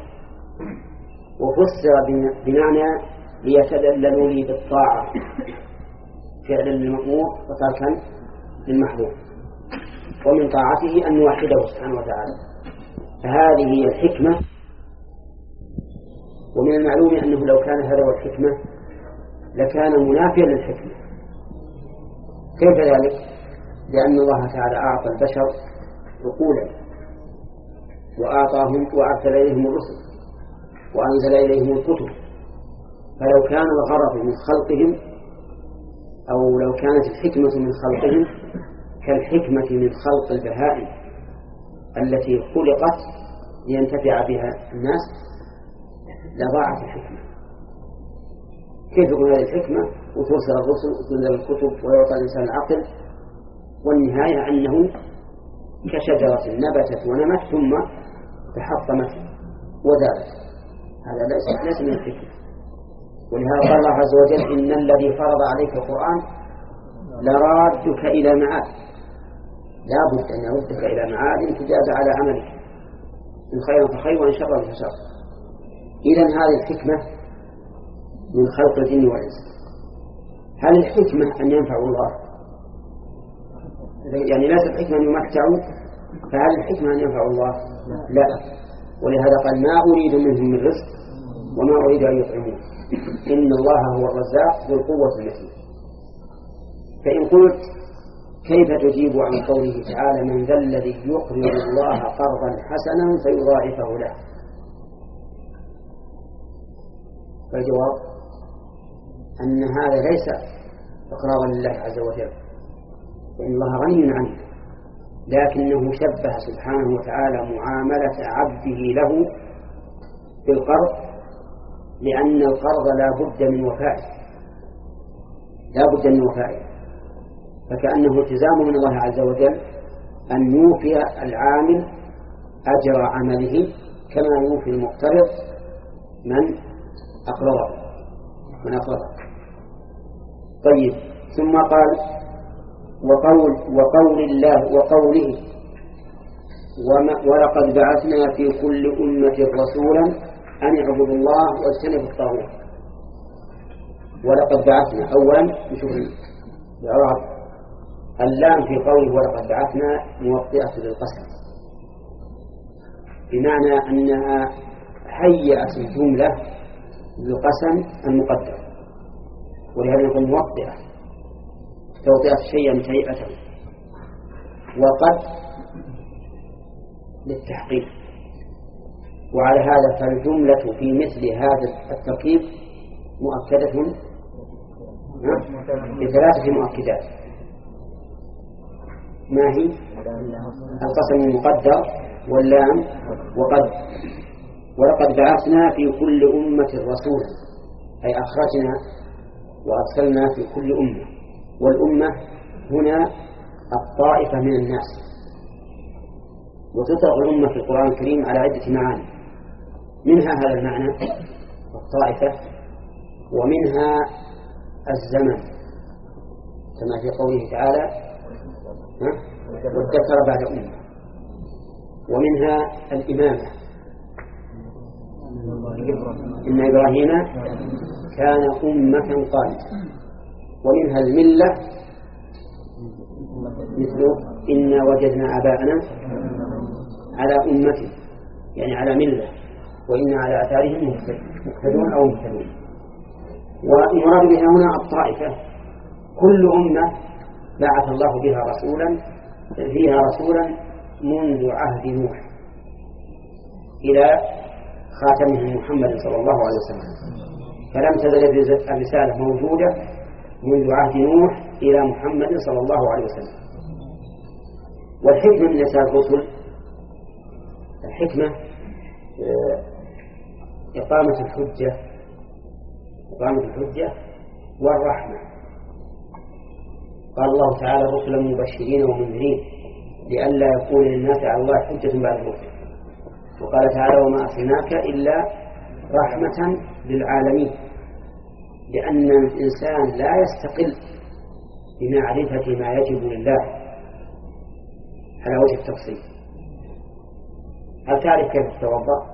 وفسر بمعنى ليتدللوا لي بالطاعة، فعلا للمأمور وتركا للمحظور، ومن طاعته أن نوحده سبحانه وتعالى. فهذه هي الحكمة ومن المعلوم أنه لو كان هذا هو الحكمة لكان منافيا للحكمة. كيف ذلك؟ لأن الله تعالى أعطى البشر عقولا وأعطاهم وأرسل إليهم الرسل وأنزل إليهم الكتب، فلو كان الغرض من خلقهم أو لو كانت الحكمة من خلقهم كالحكمة من خلق البهائم التي خلقت لينتفع بها الناس لضاعت الحكمة. كيف يكون هذه الحكمة وترسل الرسل وتنزل الكتب ويعطى الإنسان العقل والنهاية أنه كشجرة نبتت ونمت ثم تحطمت وزالت؟ هذا ليس من الحكمة. ولهذا قال الله عز وجل إن الذي فرض عليك القرآن لرادك إلى معاد، لا بد أن يردك إلى معاد تجاز على عملك إن خير فخير وإن شر فشر. إذن هذه الحكمة من خلق الجن والإنس. هل الحكمة أن ينفعوا الله؟ يعني ليس الحكمة أن يمتعوا، فهل الحكمة أن ينفعوا الله؟ لا. ولهذا قال ما أريد منهم من رزق وما أريد أن يطعمون إن الله هو الرزاق ذو القوة المتين. فإن قلت كيف تجيب عن قوله تعالى من ذا الذي يقرض الله قرضا حسنا فيضاعفه له؟ فالجواب أن هذا ليس إقراضا لله عز وجل، فإن الله غني عنه، لكنه شبه سبحانه وتعالى معاملة عبده له بالقرض، لأن القرض لا بد من وفائه لا بد من وفائه فكأنه التزام من الله عز وجل أن يوفي العامل أجر عمله كما يوفي المقترض من أقرضه من أقرضه. طيب، ثم قال وقول, وقول الله وقوله ولقد بعثنا في كل أمة رسولا أن اعبدوا الله واجتنبوا الطاغوت. ولقد بعثنا أولا نشوف الإعراب. اللام في قوله ولقد بعثنا موطئة للقسم، بمعنى أنها هيأت الجملة للقسم المقدر، ولهذا نقول موطئة توطئة شيئا شيئة. وقد للتحقيق، وعلى هذا فالجملة في مثل هذا التركيب مؤكدة بثلاثة مؤكدات. ما هي؟ القسم المقدر واللام وقد. ولقد بعثنا في كل أمة رسولا، أي أخرجنا وأرسلنا في كل أمة، والأمة هنا الطائفة من الناس، وتطلق الأمة في القرآن الكريم على عدة معاني، منها هذا المعنى الطائفة، ومنها الزمن كما في قوله تعالى وادكر بعد أمة، ومنها الإمامة إن إبراهيم كان أمة قانتا، ومنها الملة مثل إنا وجدنا آباءنا على أمة يعني على ملة، وإنا على آثارهم مقتدون أو مهتدون. والمراد بها هنا الطائفة، كل أمة بعث الله بها رسولا فيها رسولا منذ عهد نوح إلى خاتمه محمد صلى الله عليه وسلم، فلم تزل الرسالة موجودة منذ عهد نوح إلى محمد صلى الله عليه وسلم. والحكمة من رسالة الرسل الحكمة إقامة الحجة إقامة الحجة والرحمة. قال الله تعالى رسلا مبشرين ومنذرين لئلا يكون للناس على الله حجة بعد الرسل. وقال تعالى وما أرسلناك إلا رحمة للعالمين، لأن الإنسان لا يستقل بمعرفة ما يجب لله على وجه التفصيل. هل تعرف كيف تتوضأ؟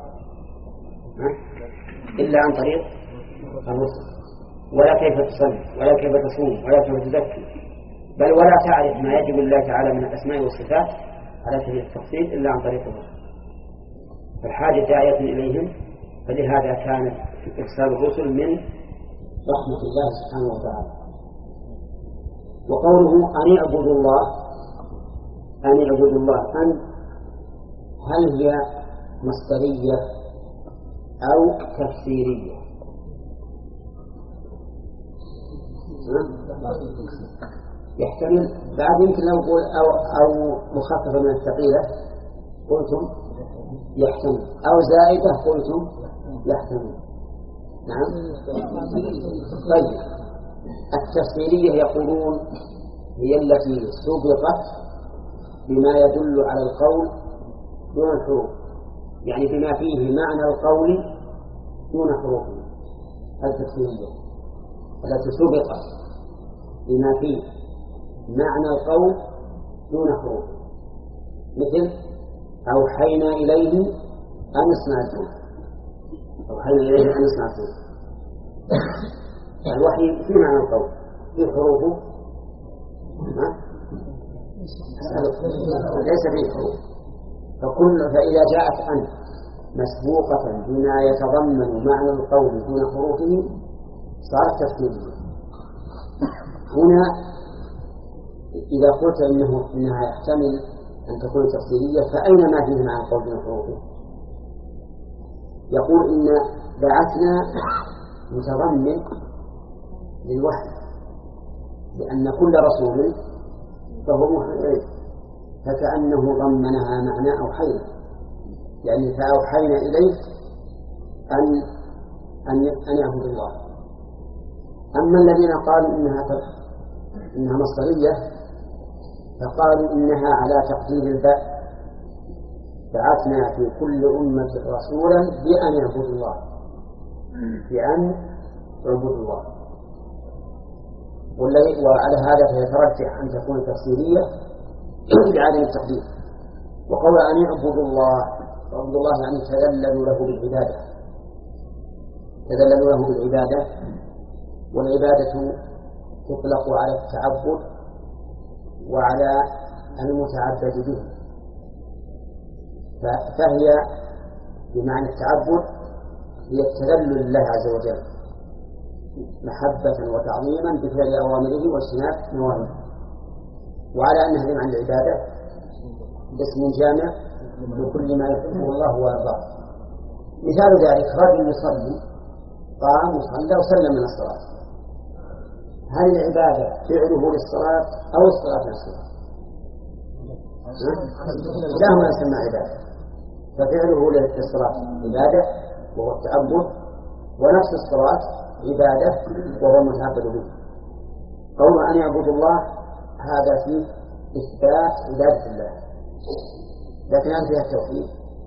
إلا عن طريق الرسل، ولا كيف تصلي ولا كيف تصوم ولا كيف تزكي، بل ولا تعرف ما يجب الله تعالى من الأسماء والصفات على سبيل التفصيل إلا عن طريق الرسل، فالحاجة داعية إليهم. فلهذا كانت إرسال الرسل من رحمة الله سبحانه وتعالى. وقوله أن اعبدوا الله، أن اعبدوا الله، أن هل هي مصدرية أو تفسيرية؟ يحتمل بعد يمكن لو قول أو أو مخففة من الثقيلة قلتم يحتمل، أو زائدة قلتم يحتمل. نعم. طيب التفسيرية يقولون هي التي سبقت بما يدل على القول دون الحروف، يعني بما فيه معنى القول دون حروفه. التفسيرية التي سبقت بما فيه معنى القول دون حروف، مثل أوحينا إليه أن يصنع الفلك، أوحينا إليه أن يصنع الفلك. الوحي في معنى القول، في حروفه ليس فيه حروف. فكل فإذا جاءت أن مسبوقة بما يتضمن معنى القول دون حروفه صارت تفسيرية. هنا إذا قلت إنه إنها يحتمل أن تكون تفسيرية، فأين ما فيه معنى القول دون حروفه؟ يقول إن بعثنا متضمن للوحي، لأن كل رسول فهو موحى إليه، فكأنه ضمنها معنى أوحينا، يعني فأوحينا إليه أن أن أن يعبد الله. أما الذين قالوا إنها إنها مصدرية فقالوا إنها على تقدير الباء، بعثنا في كل أمة رسولا بأن يعبدوا الله، بأن يعبدوا الله. وعلى هذا فيترجح أن تكون تفسيرية بعدم التقدير. وقول أن يعبدوا الله، يعبدوا الله يعني تذللوا له بالعبادة، تذللوا له بالعبادة. والعبادة تطلق على التعبد وعلى المتعبد به، فهي بمعنى التعبد هي التذلل لله عز وجل محبة وتعظيما بفعل أوامره واجتناب نواهيه. وعلى أنها بمعنى العبادة اسم جامع لكل ما يحبه الله ويرضاه. مثال ذلك رجل يصلي، قام وصلى وسلم من الصلاة، هل العبادة فعله للصلاة أو الصلاة للصلاة؟ لا هو يسمى عبادة، ففعله للصلاة عبادة وهو التعبد، ونفس الصلاة عبادة وهو المتعبد به. قول أن يعبدوا الله هذا فيه إثبات عبادة الله، لكن هل فيها التوحيد؟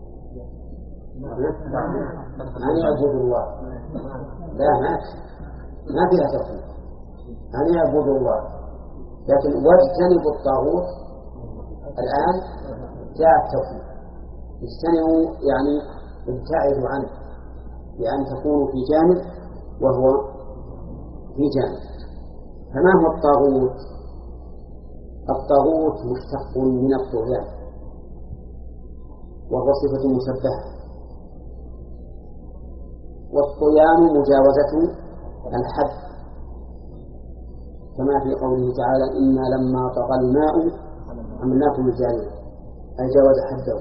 أن يعبدوا الله لا ما ما فيها توحيد، أن يعبدوا الله، لكن واجتنبوا الطاغوت. الآن جاء التوحيد، اجتنبوا يعني ابتعدوا عنه، بأن تكونوا في جانب وهو في جانب. فما هو الطاغوت؟ الطاغوت مشتق من الطغيان، وهو صفة مشبهة، والطغيان مجاوزة الحد، كما في قوله تعالى إنا لما طغى الماء حملناكم الجارية، أي جاوز حده.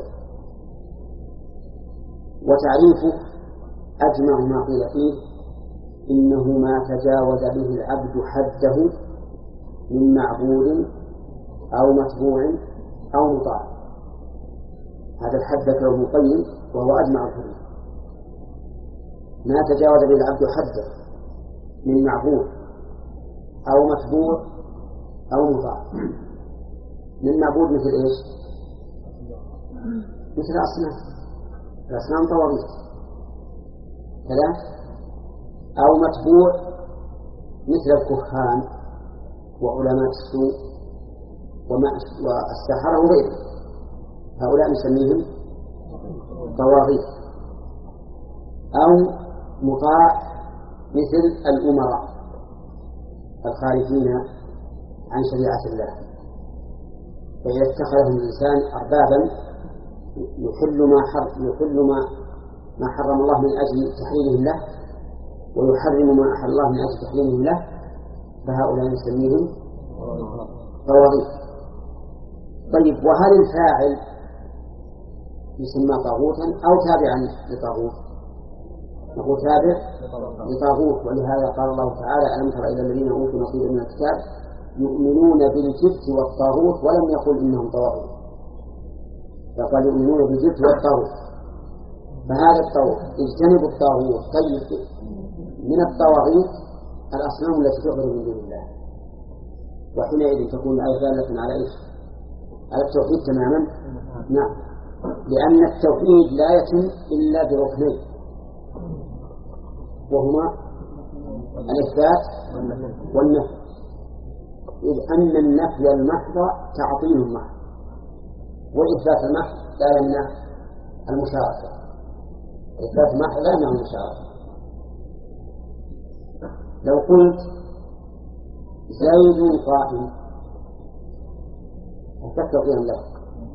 وتعريفه أجمع ما قيل فيه إنه ما تجاوز به العبد حده من معبود أو متبوع أو مطاع. هذا الحد ذكره ابن القيم وهو أجمع الحدود. ما تجاوز به العبد حده من معبود أو متبوع أو مطاع. من معبود مثل إيش؟ مثل الأصنام، الأصنام طواغيت كذا. أو متبوع مثل الكهان وعلماء السوء والسحرة وغيرهم، هؤلاء نسميهم طواغيت. أو مطاع مثل الأمراء الخارجين عن شريعة الله، فإذا اتخذهم الإنسان أربابا يحل ما حرم يحل ما ما حرم الله من أجل تحليلهم له، ويحرم ما أحل الله من أجل تحريمه له، فهؤلاء نسميهم طواغيت. طيب، وهل الفاعل يسمى طاغوتا أو تابعا لطاغوت؟ نقول تابع لطاغوت، ولهذا قال الله تعالى: ألم تر إلى الذين أوتوا نصيبا من الكتاب يؤمنون بالجبت والطاغوت ولم يقل إنهم طواغيت، فقال يؤمنون بالجبت والطاغوت. فهذا الطاغوت اجتنبوا الطاغوت. طيب، من الطواغيت الأصنام التي تعبد من دون الله، وحينئذ تكون الآية دالة على إيش؟ على التوحيد تماما. نعم، لأن التوحيد لا يتم إلا بركنين، وهما الإثبات والنفي، إذ أن النفي المحض تعطيل محض، والإثبات المحض لا يمنع المشاركة. الإثبات المحض لا يمنع المشاركة. لو قلت زيد قائم أثبت قيام له،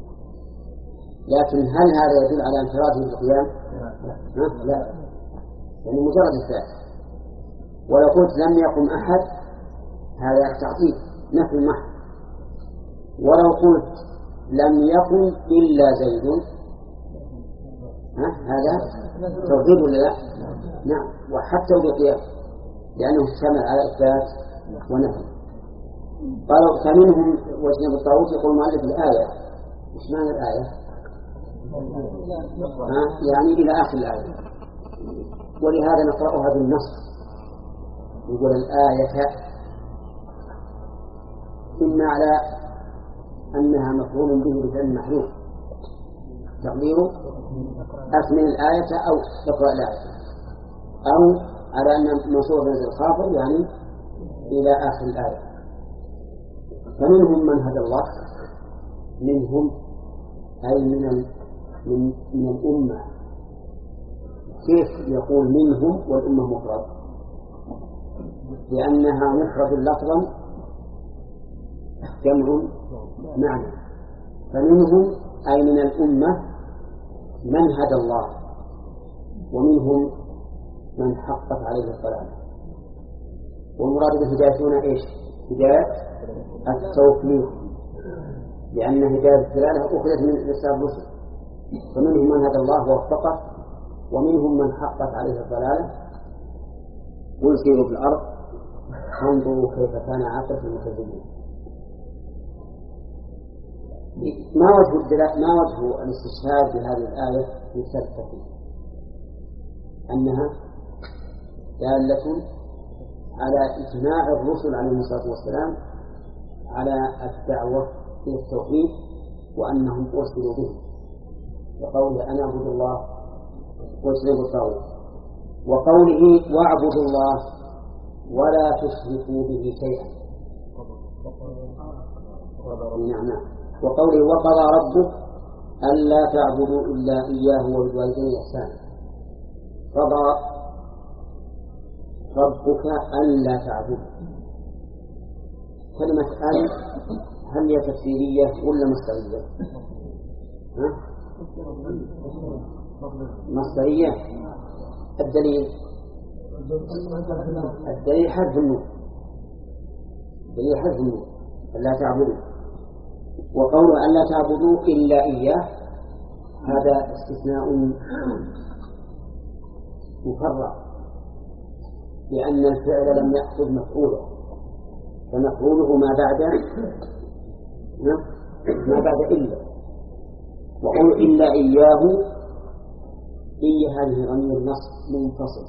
لكن هل هذا يدل على انفراده بالقيام؟ لا، يعني مجرد إثبات. ولو قلت لم يقم أحد هذا تعطيل نفي محض. ولو قلت لم يقم إلا زيد هذا توحيد ولا لا؟ نعم، وحتى بقيام، لأنه اشتمل على إثبات ونفي. قالوا فمنهم واجتنبوا الطاغوت. يقول مؤلف الآية، إيش معنى الآية؟ يعني إلى آخر الآية، ولهذا نقرأها بالنص. يقول الآية إما على أنها مفعول به بفعل محذوف تقديره أكمل الآية أو اقرأ الآية، أو على أن منصوب بنزل خافض يعني إلى آخر الآية. فمنهم من هدى الله، منهم أي من من من الأمة. كيف يقول منهم والأمة مفرد؟ لأنها مفرد لفظا جمع معنى. فمنهم أي من الأمة من هدى الله، ومنهم من حقت عليه الضلالة. والمراد بالهداية هنا إيش؟ هداية التوفيق، لأن هداية الدلالة أخذت من رسالة الرسل. فمنهم من هدى الله ووفقه، ومنهم من حقت عليه الضلالة. قل سيروا في الأرض فانظروا كيف كان عاقبة المكذبين. ما وجه الدلالة؟ ما وجه الاستشهاد بهذه الآية في التفسير؟ أنها دالة على إجماع الرسل عليهم الصلاة والسلام على الدعوة إلى التوحيد، وأنهم أرسلوا به، وقوله أنا أعبد الله واجتنبوا الطاغوت، وقوله واعبدوا الله ولا تشركوا به شيئا. نعم، وقوله وقضى ربك ألا تعبدوا إلا إياه وبالوالدين إحسانا. قضى ربك ألا تعبدوا. كلمة أل هل هي تفسيرية ولا مصدرية؟ مصدرية. الدليل الدليل حذف النون، الدليل حذف النون ألا تعبدوا. وقوله ألا تعبدوا إلا إياه هذا استثناء مفرع، لأن الفعل لم يأخذ مفعوله، فمفعوله ما بعد ما بعد إلا. وقول إلا إياه إيا هذه ضمير النصب منفصل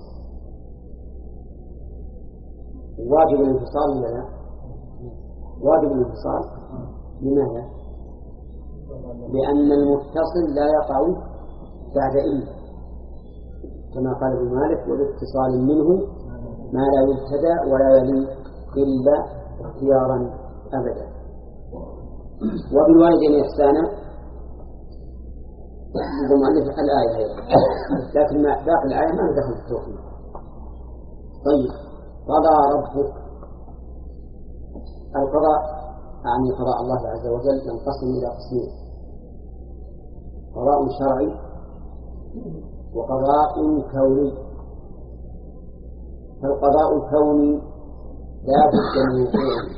واجب الانفصال ولا لا؟ واجب الانفصال. لماذا؟ لأن المتصل لا يقع بعد إلا، كما قال ابن مالك والاتصال منه ما لا يبتدأ ولا يلي إلا اختيارا أبدا. وبالوالدين إحسانا المؤلف الآية هي، لكن باقي الآية ما دخل في التوحيد. طيب، قضى ربك. القضاء يعني قضاء الله عز وجل ينقسم إلى قسمين: قضاء شرعي وقضاء كوني. فالقضاء الكوني لا بد من وقوعه،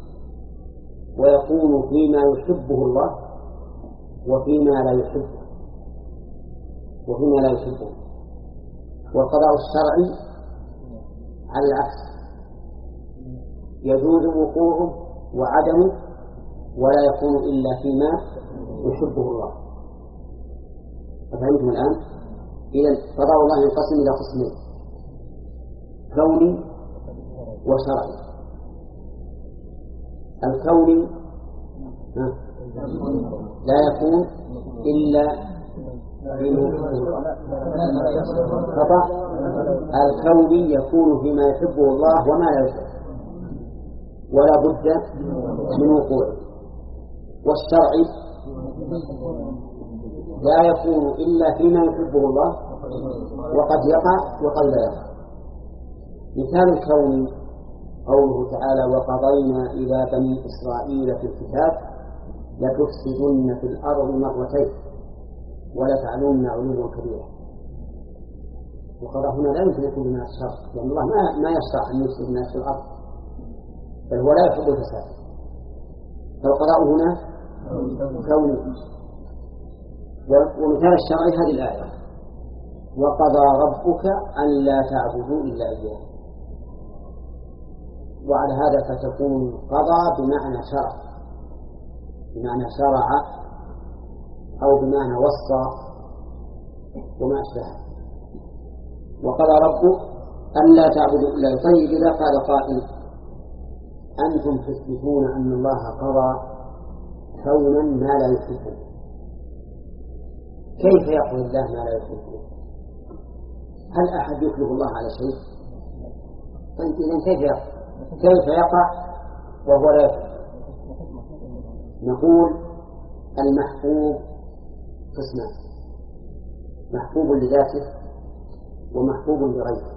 ويكون فيما يحبه الله وفيما لا يحبه وفيما لا يحبه. والقضاء الشرعي على العكس، يجوز وقوعه وعدمه ولا يكون إلا فيما يحبه الله. أفهمتم الآن؟ إذن قضاء الله ينقسم إلى قسمين: كوني وشرعي. الكوني لا يكون إلا فيما يحبه الله. قضاء الكوني يكون فيما يحبه الله وما لا يحبه ولا بد من وقوعه. والشرعي لا يكون إلا فيما يحبه الله وقد يقع وقد لا يقع. مثال الكون قوله تعالى: وقضينا إلى بني إسرائيل في الكتاب لتفسدن في الأرض مرتين ولتعلن علوا كبيرا. وقضى هنا لا يمكن يكون من الشر، لأن الله ما يشرع أن يفسد الناس في الأرض، بل هو لا يحب الفساد. فالقضاء هنا كوني. ومثال الشرعي هذه الآية: وقضى ربك أن لا تعبدوا إلا إياه. وعلى هذا فتكون قضى بمعنى شرع، بمعنى شرع أو بمعنى وصى وما أشبهه. وقضى ربك أن لا تعبدوا إلا إياه. طيب، إذا قال قائل: أنتم تثبتون أن الله قضى كونا ما لا يحبه، كيف يقضي الله ما لا يحبه؟ هل أحد يكلف الله على شيء؟ طيب، إذن كيف يقضي؟ كيف يقع وهو لا يفعل؟ نقول المحبوب قسمان: محبوب لذاته ومحبوب لغيره.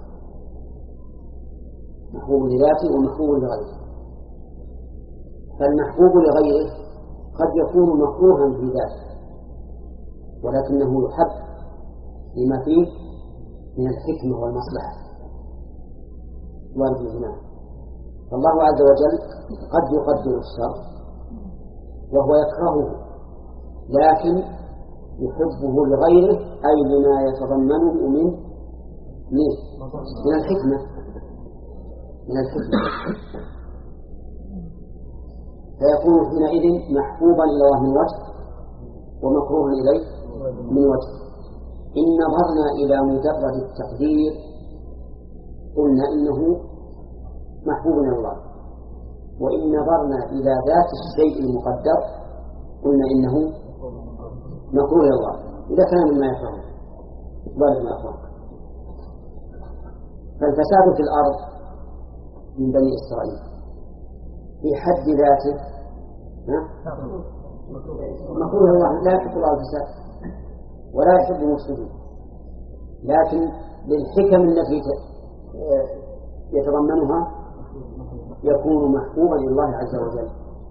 محبوب لذاته ومحبوب لغيره. فالمحبوب لغيره قد يكون مكروها في ذاته ولكنه يحب لما فيه من الحكمة والمصلحة والإجماع. فالله عز وجل قد يقدر الشر وهو يكرهه، لكن يحبه لغيره، أي لما يتضمنه من من الحكمة من الحكمة فيكون حينئذ محبوبا إلى الله من وجه ومكروها إليه من وجه. إن نظرنا إلى مجرد التقدير قلنا إنه محبوب إلى الله، وإن نظرنا إلى ذات الشيء المقدر قلنا إنه مكروه إلى الله إذا كان مما يكره ظالم أخوان. فالفساد في الأرض من بني إسرائيل في حد ذاته مكروه إلى الله، لا يحب الله الفساد ولا يحب المفسدين، لكن بالحكم التي يتضمنها يكون محبوبا لله عز وجل.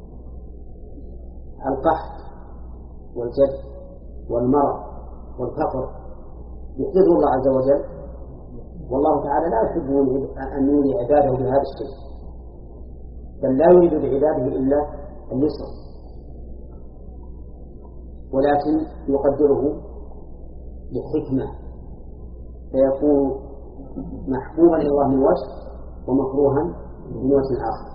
القحط والجد والمرض والفقر يحب الله عز وجل، والله تعالى لا يحب أن يولي عباده بهذا الشيء، بل لا يريد لعباده إلا اليسر، ولكن يقدره بحكمة فيكون محبوبا إلى الله من وجه ومكروها من وجه آخر.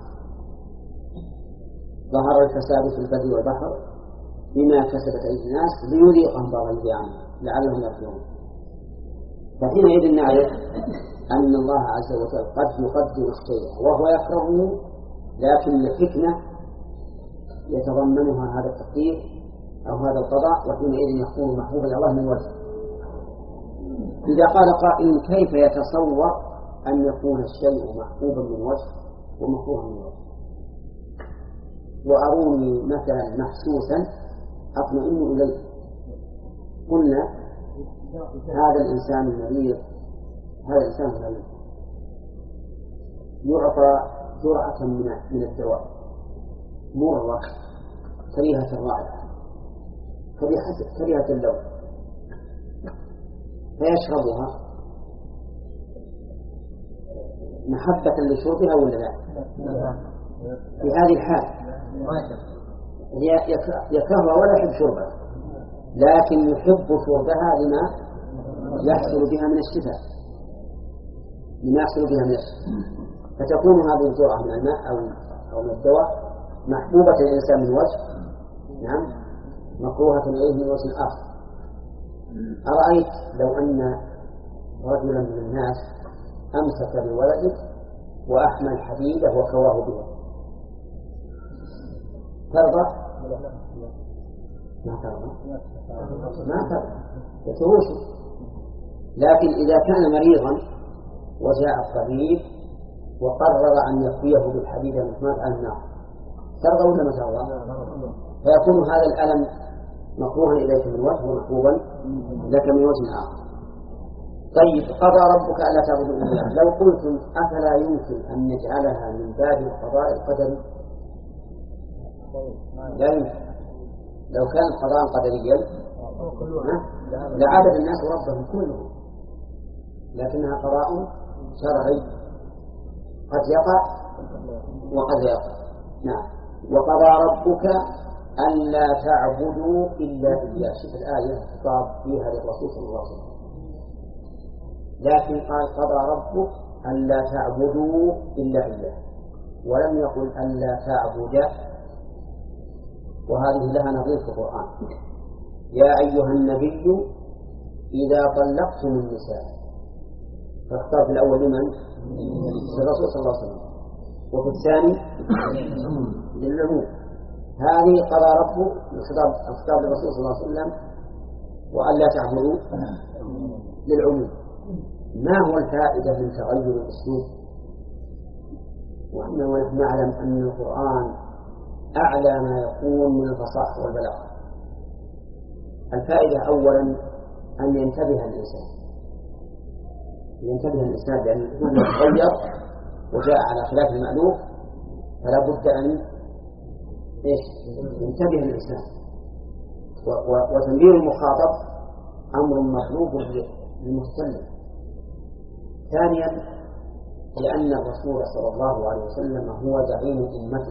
ظهر الفساد في البر والبحر بما كسبت أيدي الناس ليذيقهم بعض الذي عنهم لعلهم يرجعون. فحينئذ نعرف أن الله عز وجل قد يقدر الشيء وهو يكرهه، لكن الحكمة يتضمنها هذا التقدير أو هذا القضاء، وحينئذ يكون محبوبا إلى الله من وجه. إذا قال قائل: كيف يتصور أن يكون الشيء محبوبا من وجه ومكروها من وجه؟ وأروني مثلا محسوسا أطمئن إليه. قلنا: هذا الإنسان المريض، هذا الإنسان المريض يعطى جرعة من الدواء مرة كريهة الرائحة كريهة اللون، فيشربها محبة لشربها ولا لا؟ في هذه الحال يكرهها ولا يحب شربها، لكن يحب شربها لما يحصل بها من الشفاء، لما يحصل بها من الشفاء، فتكون هذه الجرعة من الماء أو أو من الدواء محبوبة الإنسان من وجه، نعم، مكروهة إليه من وجه آخر. أرأيت لو أن رجلا من الناس أمسك بولده وأحمل حديده وكواه بها، ترضى؟ ما ترضى؟ ما ترضى، يتوشي. لكن إذا كان مريضا وجاء الطبيب وقرر أن يكويه بالحديد المحمى على النار، ترضى ولا ما ترضى؟ فيكون هذا الألم مكروها إليك من وجه ومحبوبا لك من وجه آخر. طيب، قضى ربك ألا تعبدوا إلا إياه. لو قلتم أفلا يمكن أن نجعلها من باب القضاء القدري؟ لا يمكن. لو كان قضاء قدريا لعبد الناس ربهم كلهم، لكنها قضاء شرعي قد يقع وقد يقع. نعم. وقضى ربك ألا تعبدوا إلا إياه. شوف الآية خطاب فيها للرسول صلى الله عليه وسلم، لكن قال قضى ربك ألا تعبدوا إلا إياه، ولم يقل ألا تعبد. وهذه لها نظير في القرآن: يا أيها النبي إذا طلقتم النساء. فاختار في الأول لمن؟ للرسول صلى الله عليه وسلم، وفي الثاني للعموم. هذه قضى ربه الخطاب للرسول صلى الله عليه وسلم، وألا تعبدوا للعموم. ما هو الفائدة من تغير الأسلوب؟ وأنه نعلم أن القرآن أعلى ما يكون من الفصاحة والبلاغة. الفائدة أولا أن ينتبه الإنسان، ينتبه الإنسان لأن كل يتغير وجاء على خلاف المألوف، فلا بد أن إيش؟ ينتبه الإنسان. وتنبيه المخاطب أمر مطلوب للمستمع. ثانيا، لأن الرسول صلى الله عليه وسلم هو زعيم أمته،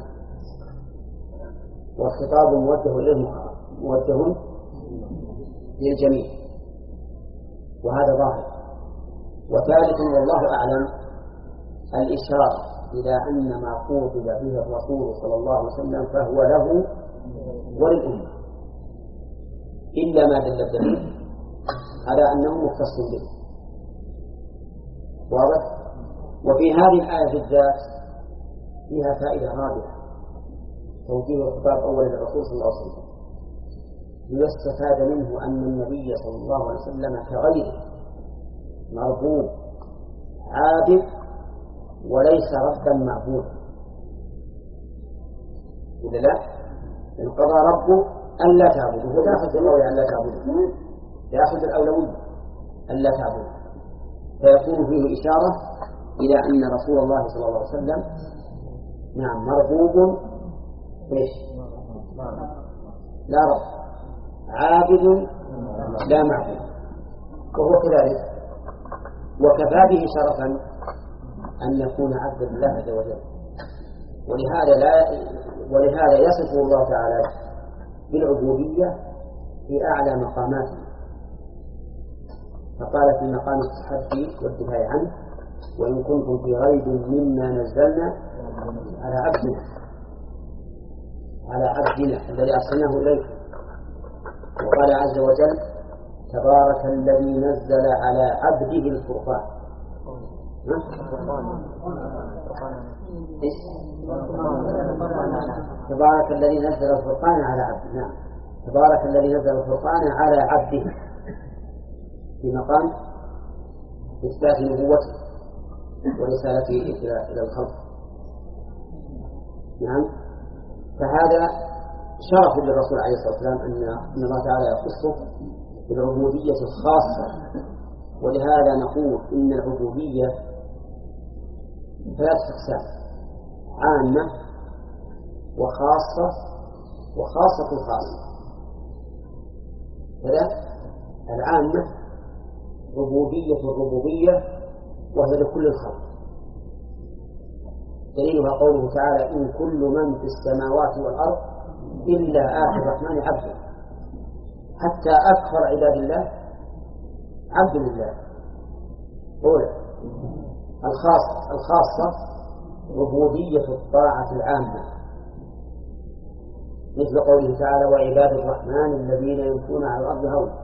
والخطاب موجه إليه موجه للجميع، وهذا ظاهر. وثالثا والله أعلم الإشارة إلى أن ما قوضي به الرسول صلى الله عليه وسلم فهو له وللأمة، إلا ما دل الدليل على أنه مختص به. واضح؟ وفي هذه الآية بالذات فيها فائدة رابعة: توجيه الخطاب أولا للرسول صلى الله عليه وسلم، ليستفاد منه أن النبي صلى الله عليه وسلم كغيره مرغوب عابد وليس ربا معبودا، ولا لا؟ إن قضى ربه ألا تعبدوا، هو يأخذ الأولى ألا تعبدوا، يأخذ الأولوية ألا تعبدوا، فيكون فيه إشارة إلى أن رسول الله صلى الله عليه وسلم نعم مرغوب إيش؟ لا رب، عابد لا معبود، وهو كذلك. وكفى به شرفا أن يكون عبدا لله عز وجل. ولهذا لا ولهذا يصف الله تعالى بالعبودية في أعلى مقاماته، فقال في مقام التحدي والدفاع عنه: وإن كنتم في ريب مما نزلنا على عبدنا على عبدنا الذي أرسلناه إليكم. وقال عز وجل: تبارك الذي نزل على عبده الفرقان. تبارك الذي نزل الفرقان على عبده. تبارك الذي نزل الفرقان على عبده في مقام إثبات نبوته ورسالته إلى الخلق. نعم. فهذا شرف للرسول عليه الصلاة والسلام أن الله تعالى يخصه بالعبودية الخاصة. ولهذا نقول إن العبودية ثلاث أقسام: عامة وخاصة وخاصة الخاصة. كذا العامة ربوبية الربوبية وهي لكل الخلق، دليلها قوله تعالى إن كل من في السماوات والأرض إلا آتي الرحمن عبدا. حتى أكثر عباد الله عبد لله. أولى الخاص الخاصة ربوبية الطاعة العامة، مثل قوله تعالى وعباد الرحمن الذين يمشون على الأرض هونا،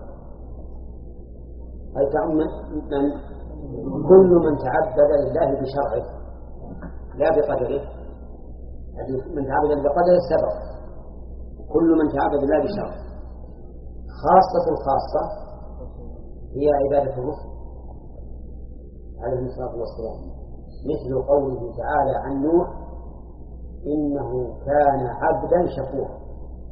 أي تعم من كل من تعبد لله بشرعه لا بقدره، من تعبد بقدره السبب، كل من تعبد لله بشرعه. خاصة الخاصة هي عبادة الرسل عليه الصلاة والسلام، مثل قوله تعالى عن نوح إنه كان عبدا شكورا،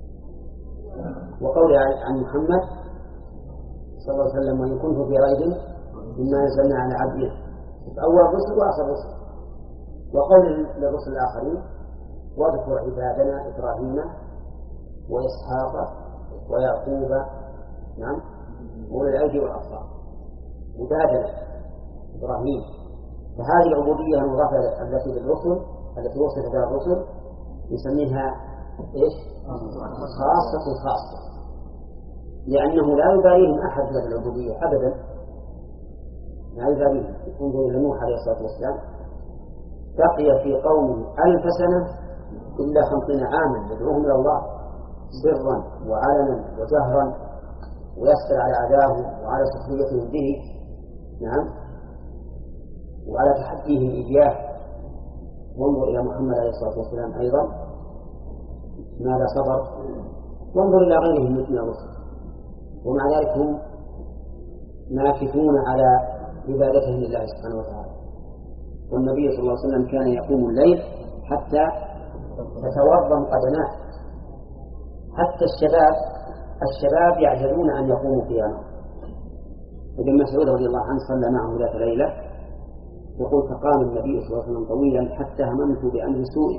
وقوله عن محمد صلى الله عليه وسلم وإن كنت في ريب مما نزلنا على عبده، أول رسل وآخر رسل. وقول للرسل الآخرين واذكر عبادنا إبراهيم وإسحاق ويعقوب نعم أولي الأيدي والأبصار، عبادنا إبراهيم. فهذه العبودية المضافة التي للرسل التي وصفت بها الرسل نسميها إيش؟ خاصة خاصة، لأنه لا يباليهم أحد في العبودية أبدا، لا يباليهم. انظر إلى نوح عليه الصلاة والسلام بقي في قومه ألف سنة إلا خمسين عاما يدعوهم إلى الله سرا وعلنا وجهرا، ويسر على عداه وعلى سخريتهم به نعم وعلى تحديهم إياه. وانظر إلى محمد عليه الصلاة والسلام أيضا ماذا صبر، وانظر إلى غيرهم من الرسل، ومع ذلك هم ناكثون على عبادتهم لله سبحانه وتعالى. والنبي صلى الله عليه وسلم كان يقوم الليل حتى تتورم قدماه، حتى الشباب الشباب يعجزون أن يقوموا قياما. ابن مسعود رضي الله عنه صلى معه ذات ليلة يقول فقام النبي صلى الله عليه وسلم طويلا حتى هممت بأمر سوء،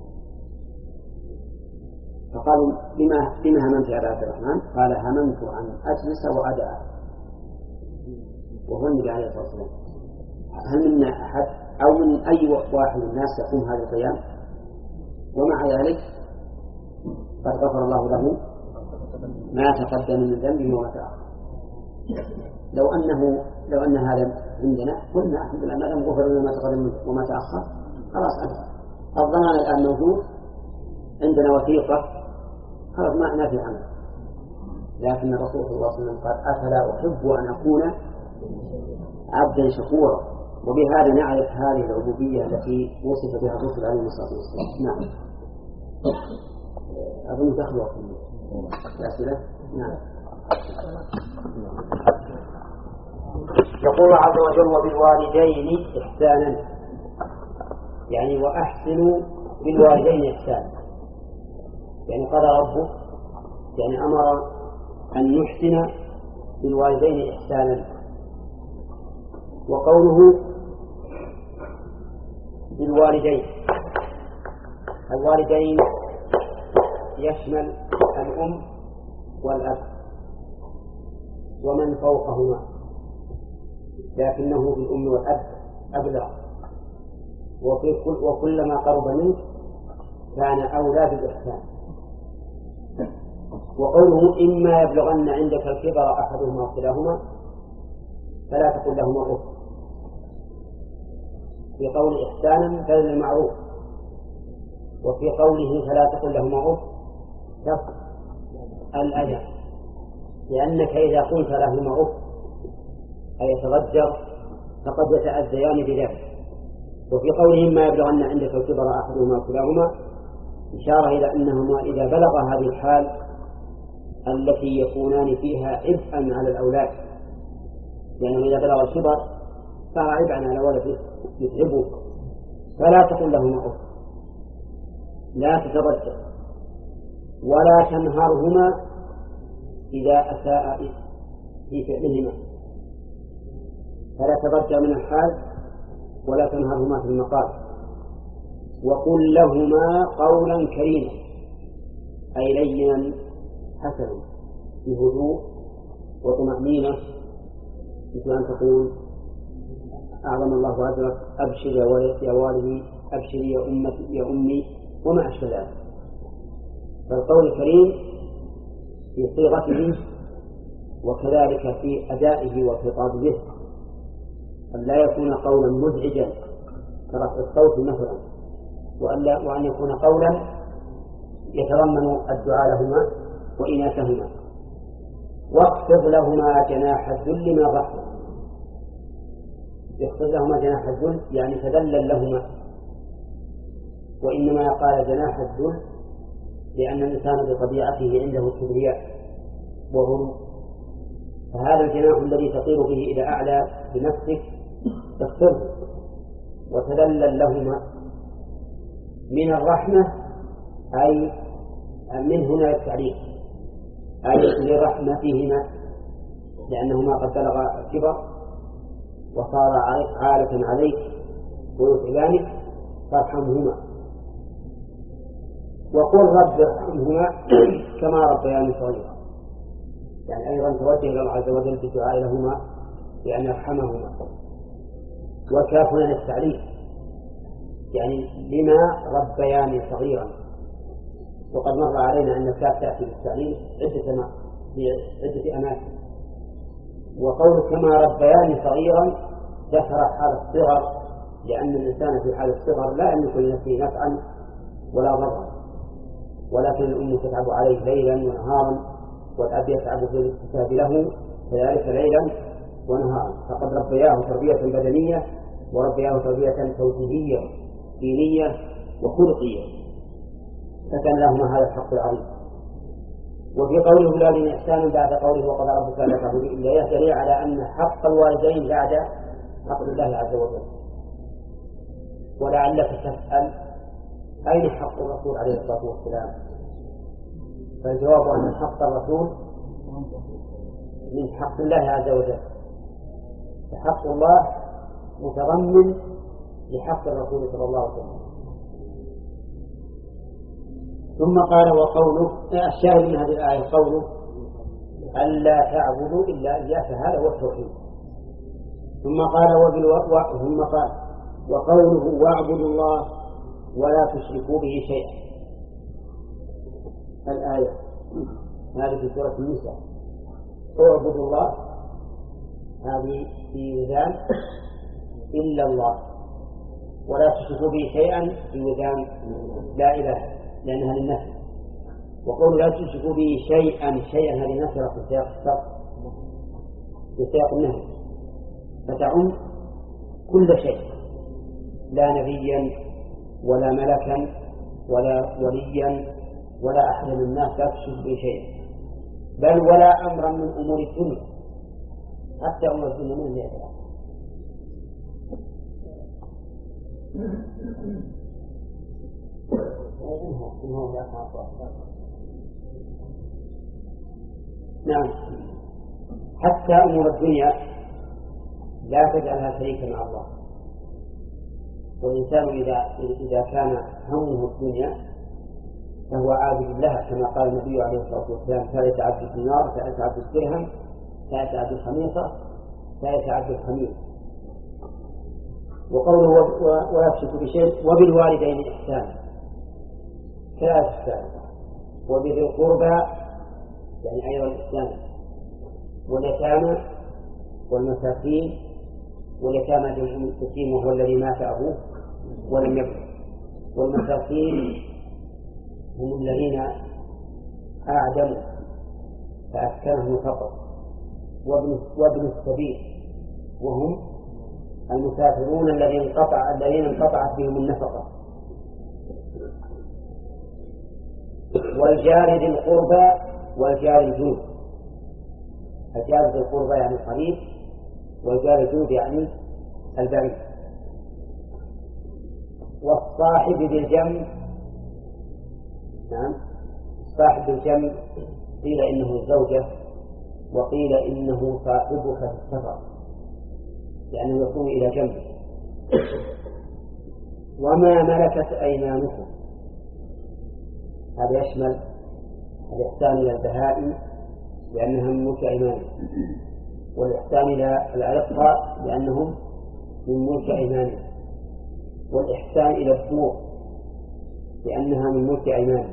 فقالوا بما بما هممت يا عبد الرحمن؟ قال هممت أن أجلس وأدعى، وهو النبي عليه الصلاة والسلام. هل منا أحد أو من أي واحد من الناس يقوم هذا القيام؟ ومع ذلك قد غفر الله له ما تقدم من ذنبه وما تأخر. لو أنه لو أن هذا عندنا قلنا الحمد لله ما دام غفر لنا ما تقدم وما تأخر خلاص أنت الضمان الآن موجود عندنا وثيقة خلاص ما احنا في عمل. لكن الرسول صلى الله عليه وسلم قال أفلا أحب أن أكون عبدا شكورا، وبهذا نعرف هذه العبودية التي وصف بها الرسول عليه الصلاة والسلام. نعم أظن دخلوا في الأسئلة. نعم يقول عز وجل وبالوالدين إحسانا، يعني وأحسنوا بالوالدين إحسانا، يعني قال ربه يعني أمر أن نحسن بالوالدين إحسانا. وقوله بالوالدين الوالدين يشمل الأم والأب ومن فوقهما، لكنه بالأم والأب أبلغ، وكلما قرب منه كان أولى بالإحسان. وقوله إما يبلغن عندك الكبر أحدهما أو كلاهما فلا تقل لهما أف، في قول إحسانا فعل المعروف، وفي قوله فلا تقل لهما أف كف الأذى، لأنك إذا قلت لهما أف أي يتضجر فقد يتأذيان بذلك. وفي قوله ما يبلغن عندك الكبر أحدهما أو كلاهما إشارة إلى أنهما إذا بلغ هذه الحال التي يكونان فيها عبئا على الأولاد، لأنه إذا بلغ الكبر صار عبئا على ولده يتعبه، فلا تقل لهما أف، لا تتضجر ولا تنهرهما إذا أساء في فعلهما، فلا تضجر من الحال ولا تنهرهما في المقال. وقل لهما قولا كريما أي لينا حسنا بهدوء وطمأنينة، مثل أن تقول أعظم الله أجرك، أبشر يا والدي، أبشر يا أمتي يا أمي، وما أشبه ذلك. فالقول الكريم في صيغته وكذلك في أدائه والخطاب به أن لا يكون قولا مزعجا كرفع الصوت مثلا، وأن يكون قولا يتضمن الدعاء لهما وإناثهما. واخفض لهما جناح الذل من الرحمة. يخفض لهما جناح الذل يعني تذلل لهما، وإنما قال جناح الذل لأن الإنسان بطبيعته عنده الكبرياء وغرور، فهذا الجناح الذي تطير به إلى أعلى بنفسك تخفضه وتذلل لهما من الرحمة، أي من هنا التعليق، أي لرحمتهما، لأنهما قد بلغ الكبر وصار عالة عليك ويتعبانك فارحمهما. وقل رب ارحمهما كما ربياني صغيرا، يعني أيضا توجه إلى الله عز وجل بالدعاء لهما بأن يرحمهما. وكاف هنا للتعليق، يعني لما ربياني صغيرا، وقد مر علينا أن الكاف تأتي بالتعليق عدة في عدة أماكن. وقول كما ربياني صغيرا ذكر حال الصغر، لأن الإنسان في حال الصغر لا يملك لنفسه نفعا ولا ضرا، ولكن الأم تتعب عليه ليلا ونهارا، والأب يتعب في الاكتساب له كذلك ليلا ونهارا، فقد ربياه تربية بدنية وربياه تربية توجيهية دينية وخلقية، فكان لهما هذا الحق العظيم. وفي قوله بالوالدين إحسانا بعد قوله وقضى ربك ألا تعبدوا إلا إياه دليل على أن حق الوالدين بعد حق الله عز وجل. ولعلك تسأل أين حق الرسول عليه الصلاة والسلام؟ فالجواب أن حق الرسول من حق الله عز وجل، فحق الله متضمن لحق الرسول صلى الله عليه وسلم. ثم قال وقوله الشاهد من هذه الآية قوله ألا تعبدوا إلا إياه، هذا هو التوحيد. ثم قال وبالوقت ثم قال وقوله واعبدوا الله ولا تشركوا به شيئا. الآية هذه في سورة النساء، اعبدوا الله هذه في وزان إلا الله، ولا تشركوا به شيئا في وزان لا إله لأنها للنفي. وقول لا تشركوا به شيئا، شيئا هذه نكرة في سياق الشرط في سياق النهي، فتعم كل شيء، لا نبيا ولا ملكا ولا وليا ولا أحد من الناس لا تشرك به شيئا، بل ولا أمرا من أمور الدنيا، حتى أمور الدنيا من الاعتراف. نعم، حتى أمور الدنيا لا تجعلها شريكا مع الله. والإنسان إذا إذا كان همه الدنيا فهو عابد لها، كما قال النبي عليه الصلاة والسلام ثالث عبد الدينار، ثالث عبد الدرهم، ثالث عبد الخميصة، ثالث عبد الخميس. وقوله ولا تشركوا بشيء وبالوالدين إحسانا ثلاث إحسان، وبذي القربى يعني أيضا الإحسان، واليتامى والمساكين، واليتامى جمع المسكين وهو الذي مات أبوه ولم يبلغ، والمساكين هم الذين أعدموا فأسكنهم الفقر، وابن السبيل وهم المسافرون الذين انقطع الذين انقطعت بهم النفقة، والجار ذي القربى والجار الجنوب. الجار ذي القربى يعني القريب، والجار الجنوب يعني البعيد. والصاحب ذي الجنب، نعم صاحب الجنب قيل إنه الزوجة وقيل إنه صاحبك في السفر لأنه يكون إلى جنبه. وما ملكت أيمانكم، هذا يشمل الإحسان إلى البهائم لأنهم ملك أيمانهم، والإحسان إلى الأرقاء لأنهم من ملك أيمانهم، والإحسان إلى الدور لأنها من ملك أيمانهم.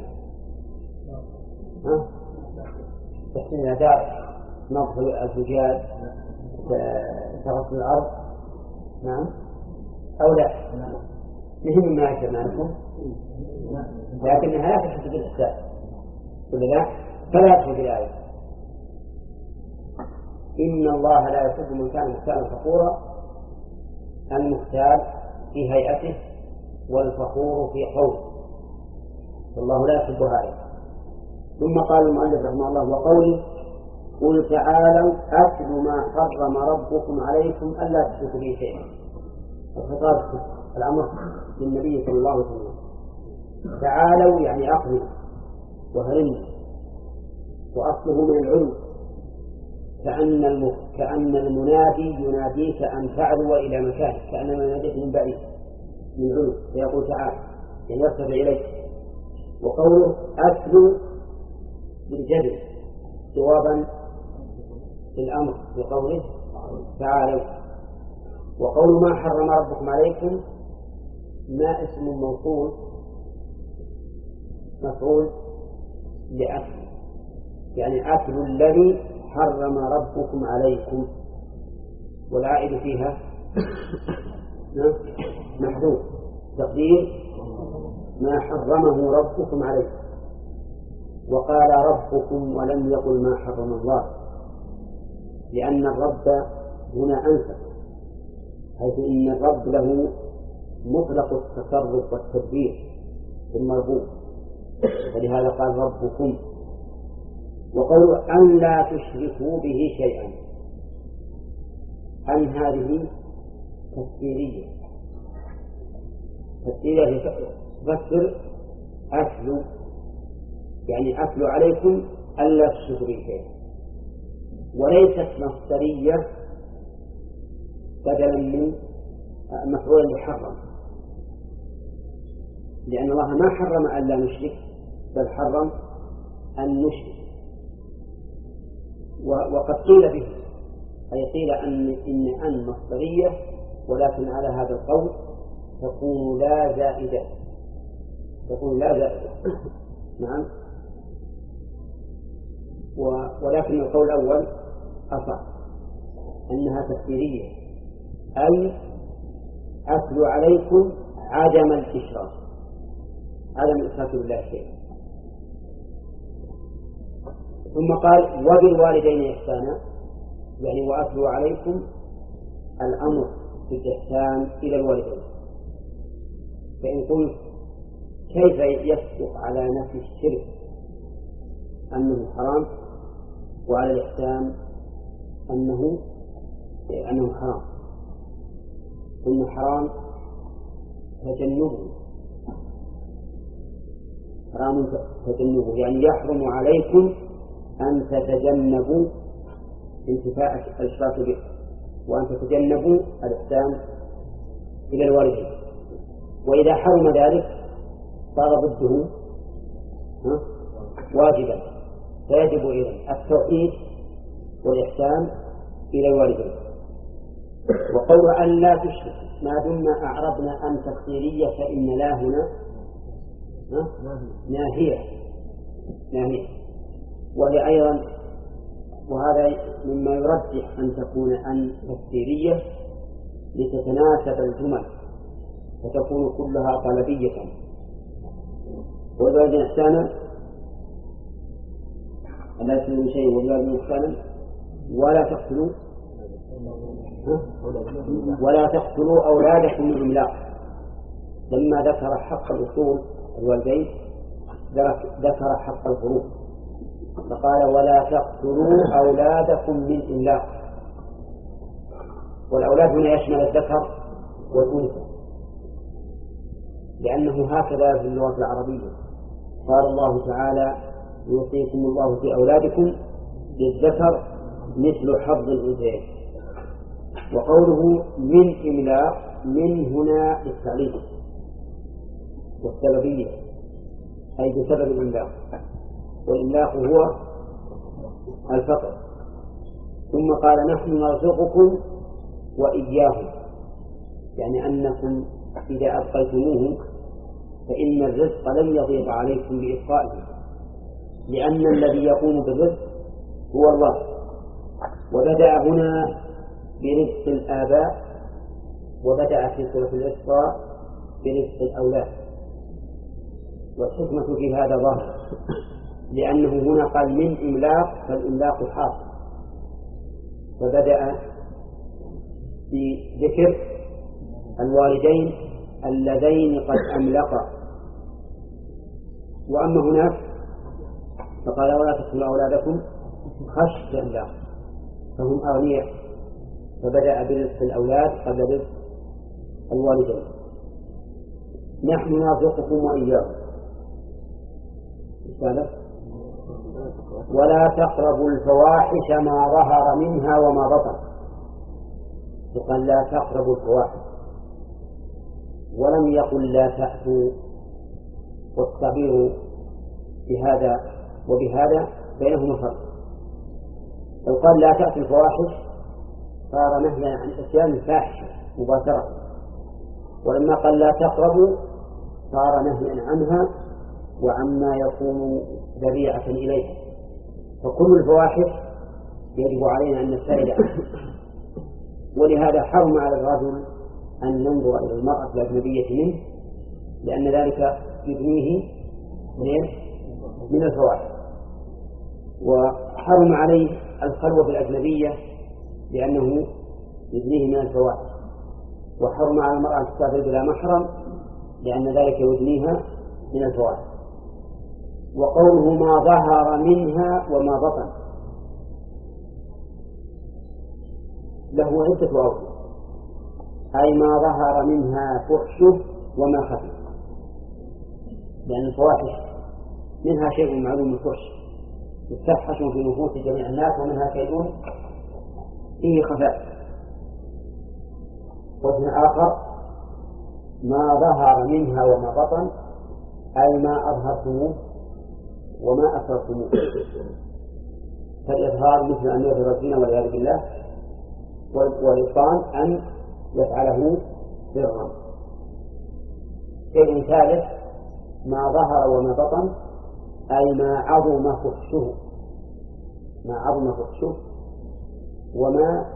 ها؟ تحسين إلى دار، نظف الزجاج، ترك الأرض، نعم أو لا؟ مهم ما أيمانكم، لكنها لا تحس بالإحسان ولا لا؟ فلا تحس بالآية. إن الله لا يحب من كان مختالا فخورا، المختال في هيئته والفخور في قوله، والله لا يحب هذا. ثم قال المؤلف رحمه الله وقوله قل تعالوا أتل ما حرم ربكم عليكم ألا تشركوا به شيئا. الخطاب الأمر للنبي صلى الله عليه وسلم، تعالوا يعني أقبلوا وهرموا، وأصله من العلو، كأن الم... كأن المنادي يناديك أن تعلو إلى مكانك، كأنما يناديك من بعيد من علو فيقول تعال يعني يرتفع إليك. وقوله أتلو بالجبل جوابا للأمر بقوله تعالوا. وقول ما حرم ربكم عليكم ما اسم موصول مفعول لأكل، يعني أكل الذي حرم ربكم عليكم، والعائد فيها محذوف تقدير ما حرمه ربكم عليكم. وقال ربكم ولم يقل ما حرم الله، لأن الرب هنا أنسب، حيث إن الرب له مطلق التصرف والتدبير المربوط، فلهذا قال ربكم. وقول أن لا تشركوا به شيئا، أن هذه تفسيرية، تفسيرية تفسر أتلو يعني أتلو عليكم ألا تشركوا به شيئا، وليست مصدرية بدلا من مفعول محرم، لأن الله ما حرم ألا نشرك بل حرم أن نشرك. وقد قيل به أي قيل أن إن أن مصدرية، ولكن على هذا القول تكون لا زائدة، تكون لا زائدة نعم. ولكن القول الأول أصح أنها تفسيرية، أي أتلو عليكم عدم الإشراك، عدم الإشراك بالله شيئا. ثم قال وبالوالدين إحسانا، يعني وأتلو عليكم الأمر بالإحسان إلى الوالدين. فإن قلت كيف يصدق على نفي الشرك أنه حرام وعلى الإحسان أنه أنه حرام؟ قلنا حرام تجنبه، حرام تجنبه يعني يحرم عليكم أن تتجنبوا انتفاع الإشراك به، وأن تتجنبوا الإحسان إلى الوالدين. وإذا حرم ذلك صار ضده واجبا، فيجب إليه التوحيد والإحسان إلى الوالدين. وقول أن لا تشرك ما دمنا أعرضنا أن تفسيرية فإن لا هنا ناهية ناهية، وهي أيضا وهذا مما يرجح أن تكون أن تفسيرية لتتناسب الجمل فتكون كلها طلبية. والوالدين إحسانا ألا تشركوا شيئا والوالدين إحسانا ولا تقتلوا ولا تقتلوا أولادكم من إملاق. لما ذكر حق الأصول الوالدين ذكر حق الفروض، فقال ولا تقتلوا أولادكم من إملاق. والأولاد هنا يشمل الذكر والأنثى، لأنه هكذا في اللغة العربية. قال الله تعالى يوصيكم الله في أولادكم للذكر مثل حظ الأنثيين. وقوله من إملاق من هنا للتعليم والسببية، أي بسبب الإملاق، والإملاق هو الفقر. ثم قال نحن نرزقكم وإياهم، يعني أنكم إذا أبقيتموه فإن الرزق لن يضيق عليكم بإبقائه، لأن الذي يقوم بالرزق هو الله. وبدأ هنا برزق الآباء، وبدأ في سورة الإسراء برزق الأولاد، والحكمة في هذا ظاهر، لأنه هنا قال من إملاق، فالإملاق حاصل، فبدأ بذكر الوالدين اللذين قد أملقا. وأما هناك فقال ولا تقتلوا أولادكم خشية إملاق، فهم أغنياء، فبدأ برزق الأولاد قبل رزق الوالدين. نحن نرزقكم وإياهم. ولا تقربوا الفواحش ما ظهر منها وما بطن. فقال لا تقربوا الفواحش، ولم يقل لا تأتوا، والتغيير بهذا وبهذا بينهما فرق. لو قال لا تأتوا الفواحش صار نهيا عن إتيان الفاحشة مباشرة، ولما قال لا تقربوا صار نهيا عنها وعما يكون ذريعة إليها. فكل الفواحش يجب علينا أن نبتعد عنها، ولهذا حرم على الرجل أن ينظر إلى المرأة الأجنبية منه، لأن ذلك يبنيه من الفواحش. وحرم عليه الخلوة بالأجنبية لأنه يبنيه من الفواحش. وحرم على المرأة أن تسافر بلا محرم لأن ذلك يبنيها من الفواحش. وقوله ما ظهر منها وما بطن له عدة أوجه، أي ما ظهر منها فحشه وما خفي، لأن الفواحش منها شيء معلوم الفحش يستفحش في نفوس جميع الناس، ومنها شيء فيه خفاء. وجه آخر ما ظهر منها وما بطن، أي ما أظهرتموه وما أسررتموه. فالإظهار مثل أن يظهر الزنا والعياذ بالله، والإبطان أن يفعله سرا. شيء ثالث ما ظهر وما بطن، أي ما عظم فحشه، ما عظم فحشه وما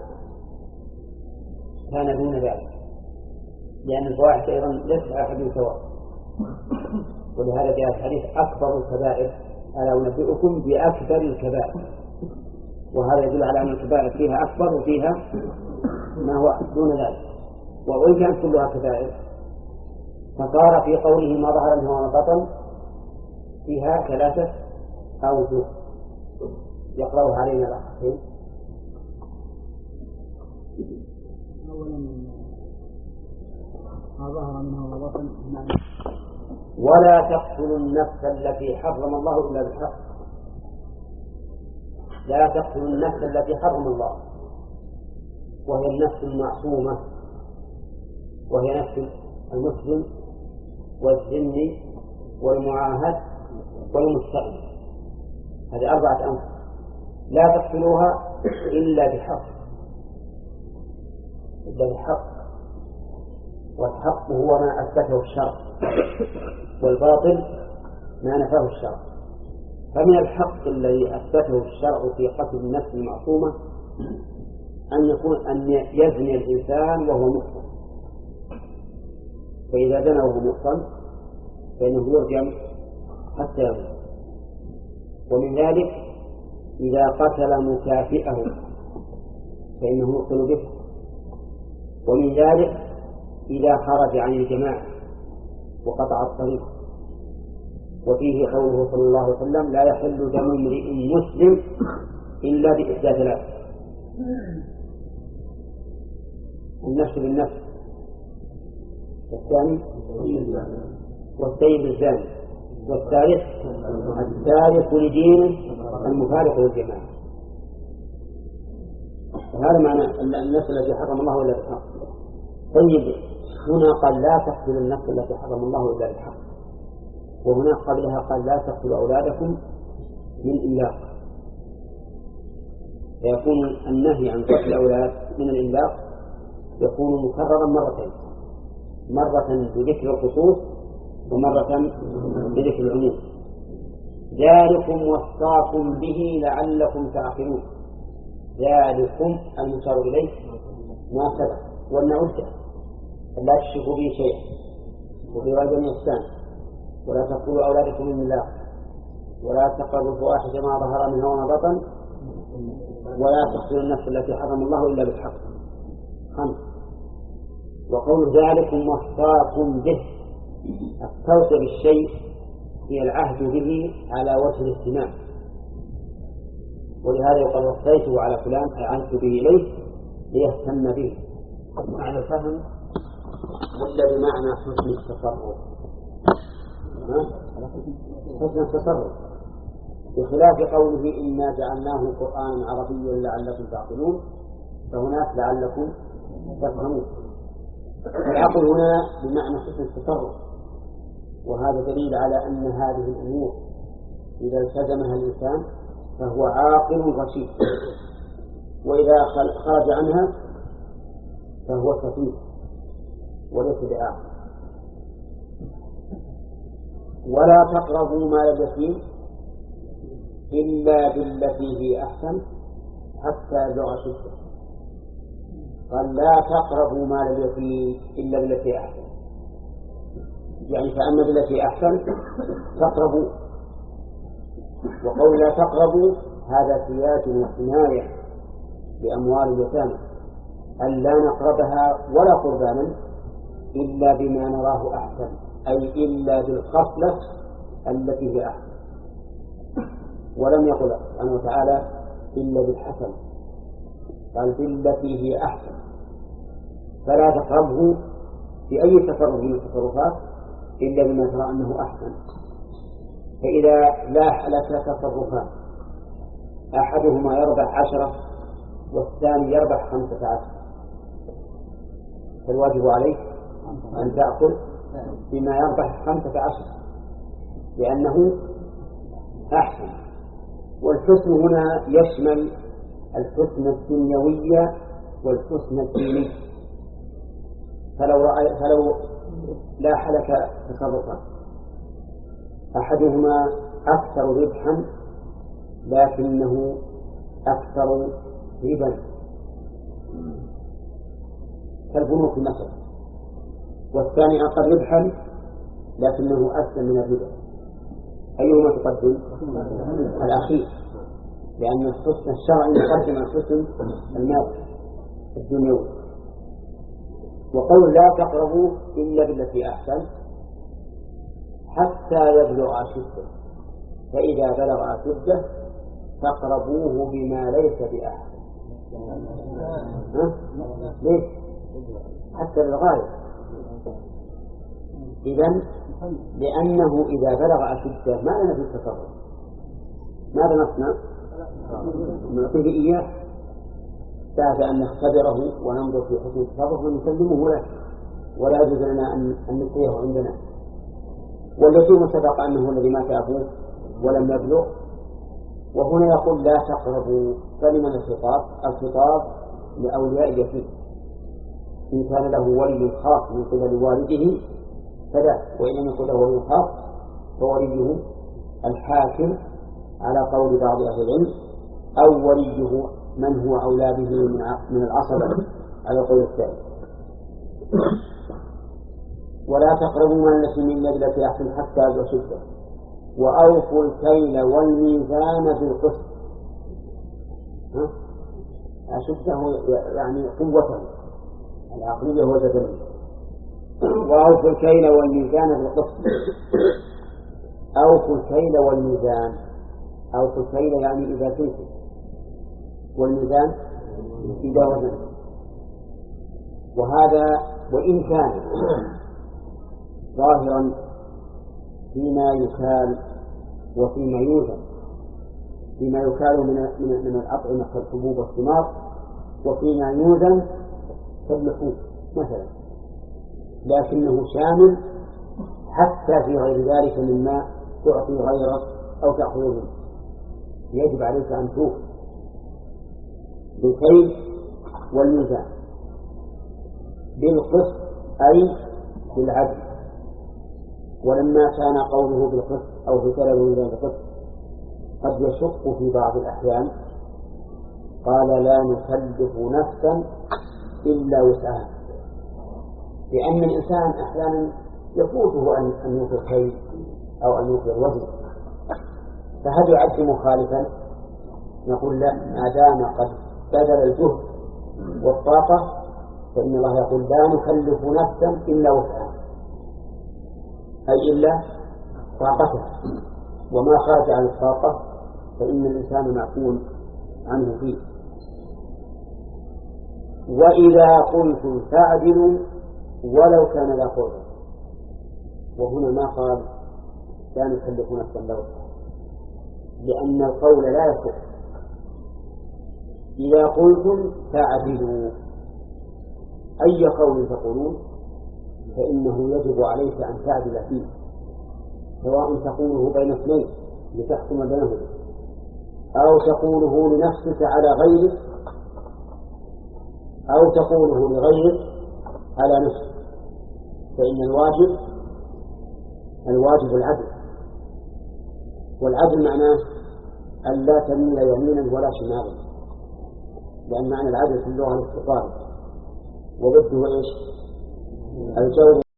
كان دون ذلك، لأن الفواحش أيضا ليس أحد سواء. ولهذا جاء الحديث أكبر الكبائر ألا أنبئكم بأكبر الكبائر، وهذا يدل على أن الكبائر فيها أكبر وفيها ما هو دون ذلك، وإن كانت كلها كبائر. فصار في قوله ما ظهر منها وما بطن فيها ثلاثة أوجه يقرأها علينا الأخير. ما ظهر منها وما بطن. ولا تقتلوا النفس التي حرم الله إلا بالحق. لا تقتلوا النفس التي حرم الله، وهي النفس المعصومة، وهي نفس المسلم والذمي والمعاهد والمستغني. هذه أربعة أمر لا تقتلوها إلا بحق، إلا بحق. والحق هو ما أثبته الشرع، والباطل ما نفاه الشرع. فمن الحق الذي أثبته الشرع في قتل النفس المعصومة أن يكون أن يزني الإنسان وهو محصن، فإذا زنى وهو محصن فإنه يرجم حتى يموت. ومن ذلك إذا قتل مكافئه فإنه يقتل به. ومن ذلك إذا خرج عن الجماعة وقطع الطريق. وفيه قوله صلى الله عليه وسلم لا يحل دم امرئ مسلم إلا بإحدى ثلاث: النفس بالنفس، والثاني والسيب الزاني، والثالث التارك لدينه المفارق للجماعة. وهذا معنى النفس التي حرم الله إلا بالحق. طيب هنا قال لا تقتلوا النفس التي حرم الله إلا بالحق، وهناك قبلها قال لا تقتلوا أولادكم من إملاق، فيكون النهي عن قتل الأولاد من الإملاق يكون مكررا مرتين. مرة بذكر الخصوص ومرة بذكر العموم. ذلكم وصاكم به لعلكم تعقلون. ذلكم المشار إليه ما سبق والنعود لا تشركوا به شيئا وبوالدين إحسان ولا تقتلوا أولادكم من الله ولا تقربوا الفواحش ما ظهر منها وما بطن ولا تقتلوا النفس التي حرم الله إلا بالحق. خمس. وقول ذلكم وصاكم به التوصية بالشيء هي العهد به على وجه الاهتمام، ولهذا يقال وصيته على فلان أي عهدت به إليه ليهتم به. معنى الفهم ولا بمعنى حسن التصرف؟ حسن التصرف بخلاف قوله إنا جعلناه قرآنا عربيا لعلكم تعقلون، فهناك لعلكم تفهمون. العقل هنا بمعنى حسن التصرف، وهذا دليل على أن هذه الأمور إذا التزمها الإنسان فهو عاقل رشيد، وإذا خرج عنها فهو سفيه وليس بعاقل. ولا تقربوا مال اليتيم إلا بالتي هي أحسن حتى يبلغ أشده. قال لا تقربوا مال اليتيم إلا بالتي أحسن، يعني فأما بالتي أحسن تقربوا. وقول لا تقربوا هذا سياج وحماية لأموال اليتامى، أن لا نقربها ولا قربانا إلا بما نراه أحسن، أي إلا بالخصلة التي هي أحسن. ولم يقل سبحانه وتعالى إلا بالحسن، قال بالتي هي أحسن. فلا تقربه في أي تصرف من التصرفات إلا بما ترى أنه أحسن. فإذا لاح لك تصرفان أحدهما يربح عشرة والثاني يربح خمسة عشر، فالواجب عليك أن تأخذ بما يربح خمسة عشر لأنه أحسن. والحسن هنا يشمل الحسن الدنيوي والحسن الديني. فلو رأي فلو لاح لك تصرفان أحدهما أكثر ربحا لكنه أكثر ربا كالبنوك مثلا، والثاني أقل ربحا لكنه أسلم من الربا، أيهما تقدم؟ الأخير، لأن الحسن الشرعي يقدم الحسن المادي الدنيوي. وقول لا تقربوا إلا بالتي أحسن حتى يبلغ أشده، فإذا بلغ أشده فاقربوه بما ليس بأحسن. ليش؟ حتى للغاية. إذن لأنه إذا بلغ أشده ما لنا في التصرف، ماذا نصنع؟ نعطيه إياه بعد أن نختبره وننظر في حسن التصرف ونسلمه له، ولا يجوز لنا أن نلقيه عندنا. واليتيم سبق أنه الذي مات أبوه ولم يبلغ، وهنا يقول لا تقربوا. فلمن الخطاب؟ الخطاب لأولياء اليتيم، إن كان له ولي خاص من قبل والده فلا، وإن لم يكن له ولي خاص فوليه الحاكم على قول بعض أهل العلم، أو وليه من هو أولى به من العصبة على قول الثاني. ولا تقربوا مال اليتيم إلا بالتي أحسن حتى يبلغ أشده وأوفوا الكيل والميزان بالقسط. أشده يعني قوة العقلية والبدنية. وأوفوا الكيل والميزان بالقسط. أوفوا الكيل والميزان، أوفوا الكيل يعني إذا كنتم، والميزان إذا وزن. وهذا وإن كان ظاهرا فيما يكال وفيما يوزن، فيما يكال من من من الأطعمة كالحبوب والثمار، وفيما يوزن كاللحوم مثلا، لكنه شامل حتى في غير ذلك مما تعطي غيرك أو تأخذ منه. يجب عليك أن توفي بالكيل والميزان بالقسط، أي بالعدل. ولما كان قوله بالقسط أو في طلبه بالقسط قد يشق في بعض الأحيان قال لا نكلف نفسا إلا وسعها، لأن الإنسان أحيانا يفوته أن يوفي الخير أو أن يوفي الوزن، فهل يعد مخالفا؟ نقول لا، ما دام قد بذل الجهد والطاقة فإن الله يقول لا نكلف نفسا إلا وسعها، أي إلا طاقتها، وما خرج عن الطاقة فإن الإنسان معفو عنه فيه. وإذا قلتم فاعدلوا ولو كان ذا قربى، وهنا ما قال لا نكلف نفسا إلا وسعها، لأن القول لا يصح. إذا قلتم فاعدلوا أي قول تقولون فإنه يجب عليك أن تعدل فيه، سواء تقوله بين اثنين لتحكم بينهم أو تقوله لنفسك على غيرك أو تقوله لغيرك على نفسك، فإن الواجب الواجب العدل، والعدل معناه أن لا تميل يمينا ولا شمالا، لأن معنى العدل في اللغة الاستقامة، وضده إيش؟ الجور